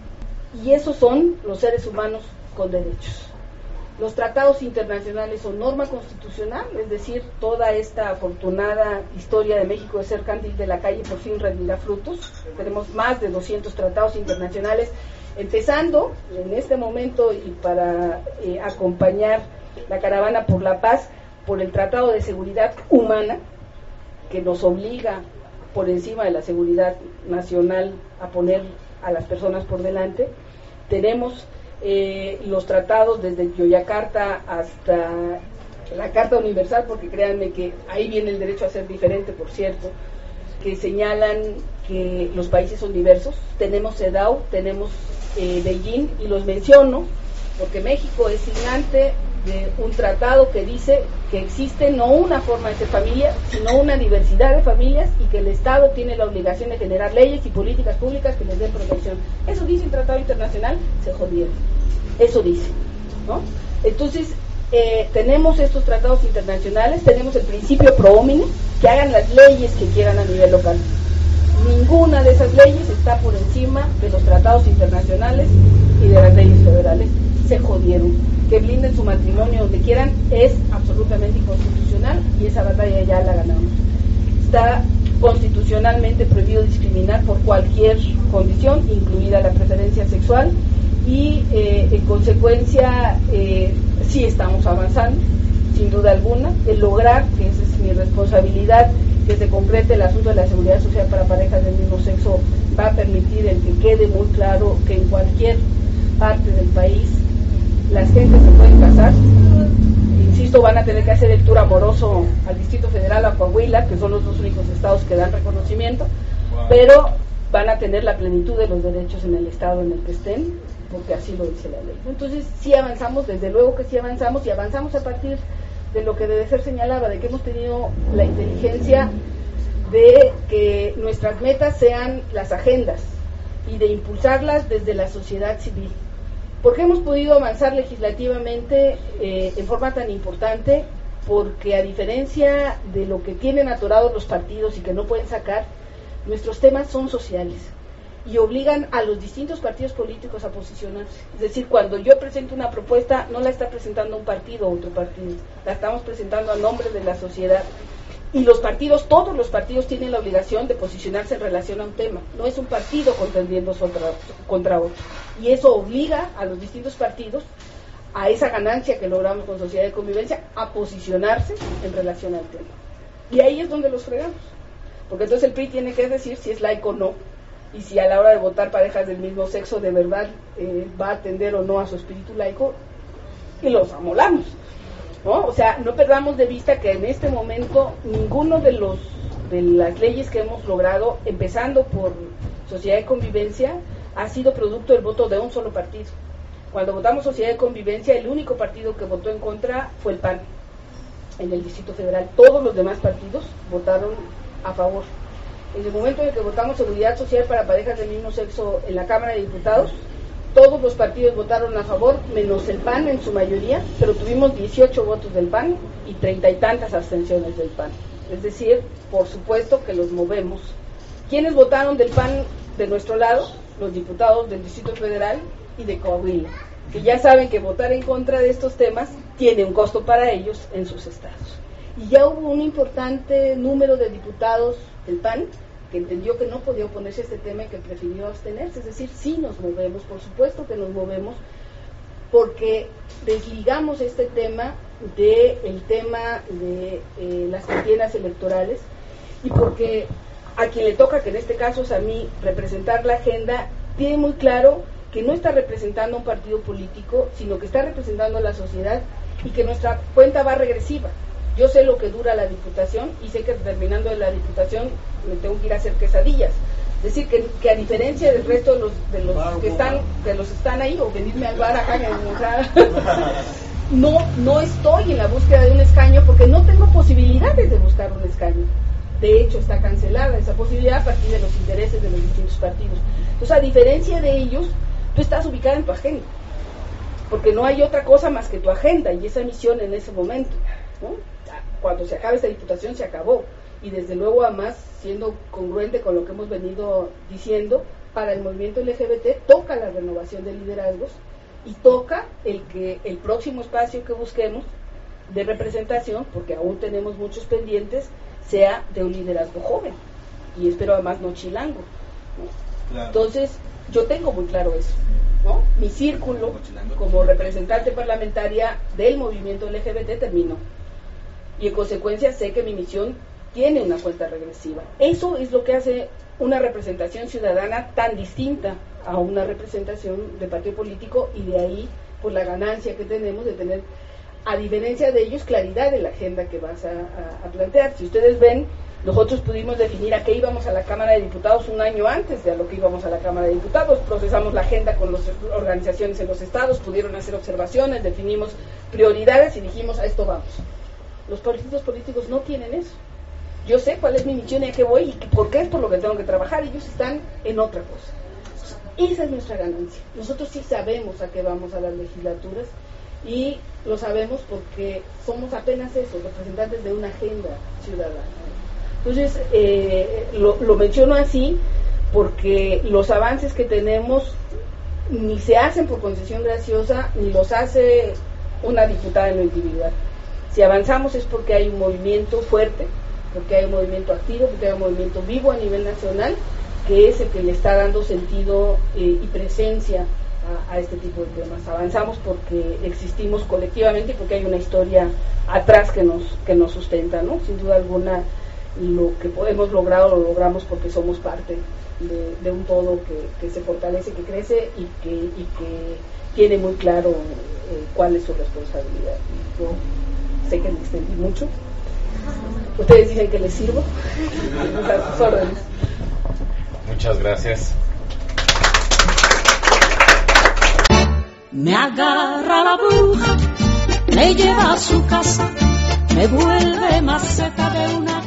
y esos son los seres humanos con derechos. Los tratados internacionales son norma constitucional, es decir, toda esta afortunada historia de México de ser candil de la calle por fin rendirá frutos. Tenemos más de doscientos tratados internacionales, empezando en este momento y para eh, acompañar la caravana por la paz, por el Tratado de Seguridad Humana, que nos obliga por encima de la seguridad nacional a poner a las personas por delante. Tenemos eh, los tratados desde Yoyacarta hasta la Carta Universal, porque créanme que ahí viene el derecho a ser diferente, por cierto, que señalan que los países son diversos. Tenemos CEDAW, tenemos eh, Beijing, y los menciono porque México es signante de un tratado que dice que existe no una forma de ser familia, sino una diversidad de familias, y que el Estado tiene la obligación de generar leyes y políticas públicas que les den protección. Eso dice el tratado internacional, se jodieron. Eso dice, ¿no? Entonces, eh, tenemos estos tratados internacionales, tenemos el principio pro homine, que hagan las leyes que quieran a nivel local. Ninguna de esas leyes está por encima de los tratados internacionales y de las leyes federales. Se jodieron. Que blinden su matrimonio donde quieran es absolutamente inconstitucional, y esa batalla ya la ganamos. Está constitucionalmente prohibido discriminar por cualquier condición, incluida la preferencia sexual, y eh, en consecuencia eh, sí estamos avanzando, sin duda alguna. El lograr, que esa es mi responsabilidad, que se concrete el asunto de la seguridad social para parejas del mismo sexo, va a permitir el que quede muy claro que en cualquier parte del país las gentes se pueden casar. Insisto, van a tener que hacer el tour amoroso al Distrito Federal o a Coahuila, que son los dos únicos estados que dan reconocimiento, wow. Pero van a tener la plenitud de los derechos en el estado en el que estén, porque así lo dice la ley. Entonces sí avanzamos, desde luego que sí avanzamos, y avanzamos a partir de lo que debe ser señalaba, de que hemos tenido la inteligencia de que nuestras metas sean las agendas y de impulsarlas desde la sociedad civil. ¿Por qué hemos podido avanzar legislativamente eh, en forma tan importante? Porque a diferencia de lo que tienen atorados los partidos y que no pueden sacar, nuestros temas son sociales y obligan a los distintos partidos políticos a posicionarse. Es decir, cuando yo presento una propuesta, no la está presentando un partido o otro partido, la estamos presentando a nombre de la sociedad. Y los partidos, todos los partidos tienen la obligación de posicionarse en relación a un tema. No es un partido contendiendo contra, contra otro. Y eso obliga a los distintos partidos, a esa ganancia que logramos con Sociedad de Convivencia, a posicionarse en relación al tema. Y ahí es donde los fregamos. Porque entonces el P R I tiene que decir si es laico o no, y si a la hora de votar parejas del mismo sexo de verdad eh, va a atender o no a su espíritu laico, y los amolamos, ¿no? O sea, no perdamos de vista que en este momento ninguno de los de las leyes que hemos logrado, empezando por Sociedad de Convivencia, ha sido producto del voto de un solo partido. Cuando votamos Sociedad de Convivencia, el único partido que votó en contra fue el P A N en el Distrito Federal. Todos los demás partidos votaron a favor. En el momento en que votamos Seguridad Social para parejas del mismo sexo en la Cámara de Diputados, todos los partidos votaron a favor, menos el P A N en su mayoría, pero tuvimos dieciocho votos del P A N y treinta y tantas abstenciones del P A N. Es decir, por supuesto que los movemos. ¿Quiénes votaron del P A N de nuestro lado? Los diputados del Distrito Federal y de Coahuila, que ya saben que votar en contra de estos temas tiene un costo para ellos en sus estados. Y ya hubo un importante número de diputados del P A N que entendió que no podía oponerse a este tema y que prefirió abstenerse. Es decir, sí nos movemos, por supuesto que nos movemos, porque desligamos este tema del tema de eh, las contiendas electorales, y porque a quien le toca, que en este caso es a mí, representar la agenda, tiene muy claro que no está representando a un partido político, sino que está representando a la sociedad, y que nuestra cuenta va regresiva. Yo sé lo que dura la diputación, y sé que terminando de la diputación me tengo que ir a hacer quesadillas, Es decir, que, que a diferencia del resto de los, de los que están que los están ahí, o venirme al bar acá, no, no estoy en la búsqueda de un escaño porque no tengo posibilidades de buscar un escaño. De hecho, está cancelada esa posibilidad a partir de los intereses de los distintos partidos. Entonces, a diferencia de ellos, tú estás ubicada en tu agenda, porque no hay otra cosa más que tu agenda y esa misión en ese momento, ¿no? Cuando se acabe esta diputación, se acabó. Y desde luego, además, siendo congruente con lo que hemos venido diciendo, para el movimiento L G B T toca la renovación de liderazgos y toca el que el próximo espacio que busquemos de representación, porque aún tenemos muchos pendientes, sea de un liderazgo joven y espero además no chilango, ¿no? Claro. Entonces yo tengo muy claro eso, ¿no? Mi círculo como representante parlamentaria del movimiento L G B T terminó y en consecuencia sé que mi misión tiene una cuenta regresiva. Eso es lo que hace una representación ciudadana tan distinta a una representación de partido político, y de ahí pues la ganancia que tenemos de tener, a diferencia de ellos, claridad de la agenda que vas a, a, a plantear. Si ustedes ven, nosotros pudimos definir a qué íbamos a la Cámara de Diputados un año antes de a lo que íbamos a la Cámara de Diputados, procesamos la agenda con las organizaciones en los estados, pudieron hacer observaciones, definimos prioridades y dijimos a esto vamos. Los partidos políticos no tienen eso. Yo sé cuál es mi misión y a qué voy y por qué es por lo que tengo que trabajar. Ellos están en otra cosa. Esa es nuestra ganancia. Nosotros sí sabemos a qué vamos a las legislaturas y lo sabemos porque somos apenas eso, representantes de una agenda ciudadana. Entonces, eh, lo, lo menciono así porque los avances que tenemos ni se hacen por concesión graciosa ni los hace una diputada en lo individual. Si avanzamos es porque hay un movimiento fuerte, porque hay un movimiento activo, porque hay un movimiento vivo a nivel nacional, que es el que le está dando sentido eh, y presencia a, a este tipo de temas. Avanzamos porque existimos colectivamente y porque hay una historia atrás que nos que nos sustenta, ¿no? Sin duda alguna, lo que hemos logrado lo logramos porque somos parte de, de un todo que, que se fortalece, que crece y que, y que tiene muy claro eh, cuál es su responsabilidad. Yo sé que me extendí mucho. Ustedes dicen que les sirvo. A sus órdenes. Muchas gracias. Me agarra la bruja, me lleva a su casa, me vuelve maceta de una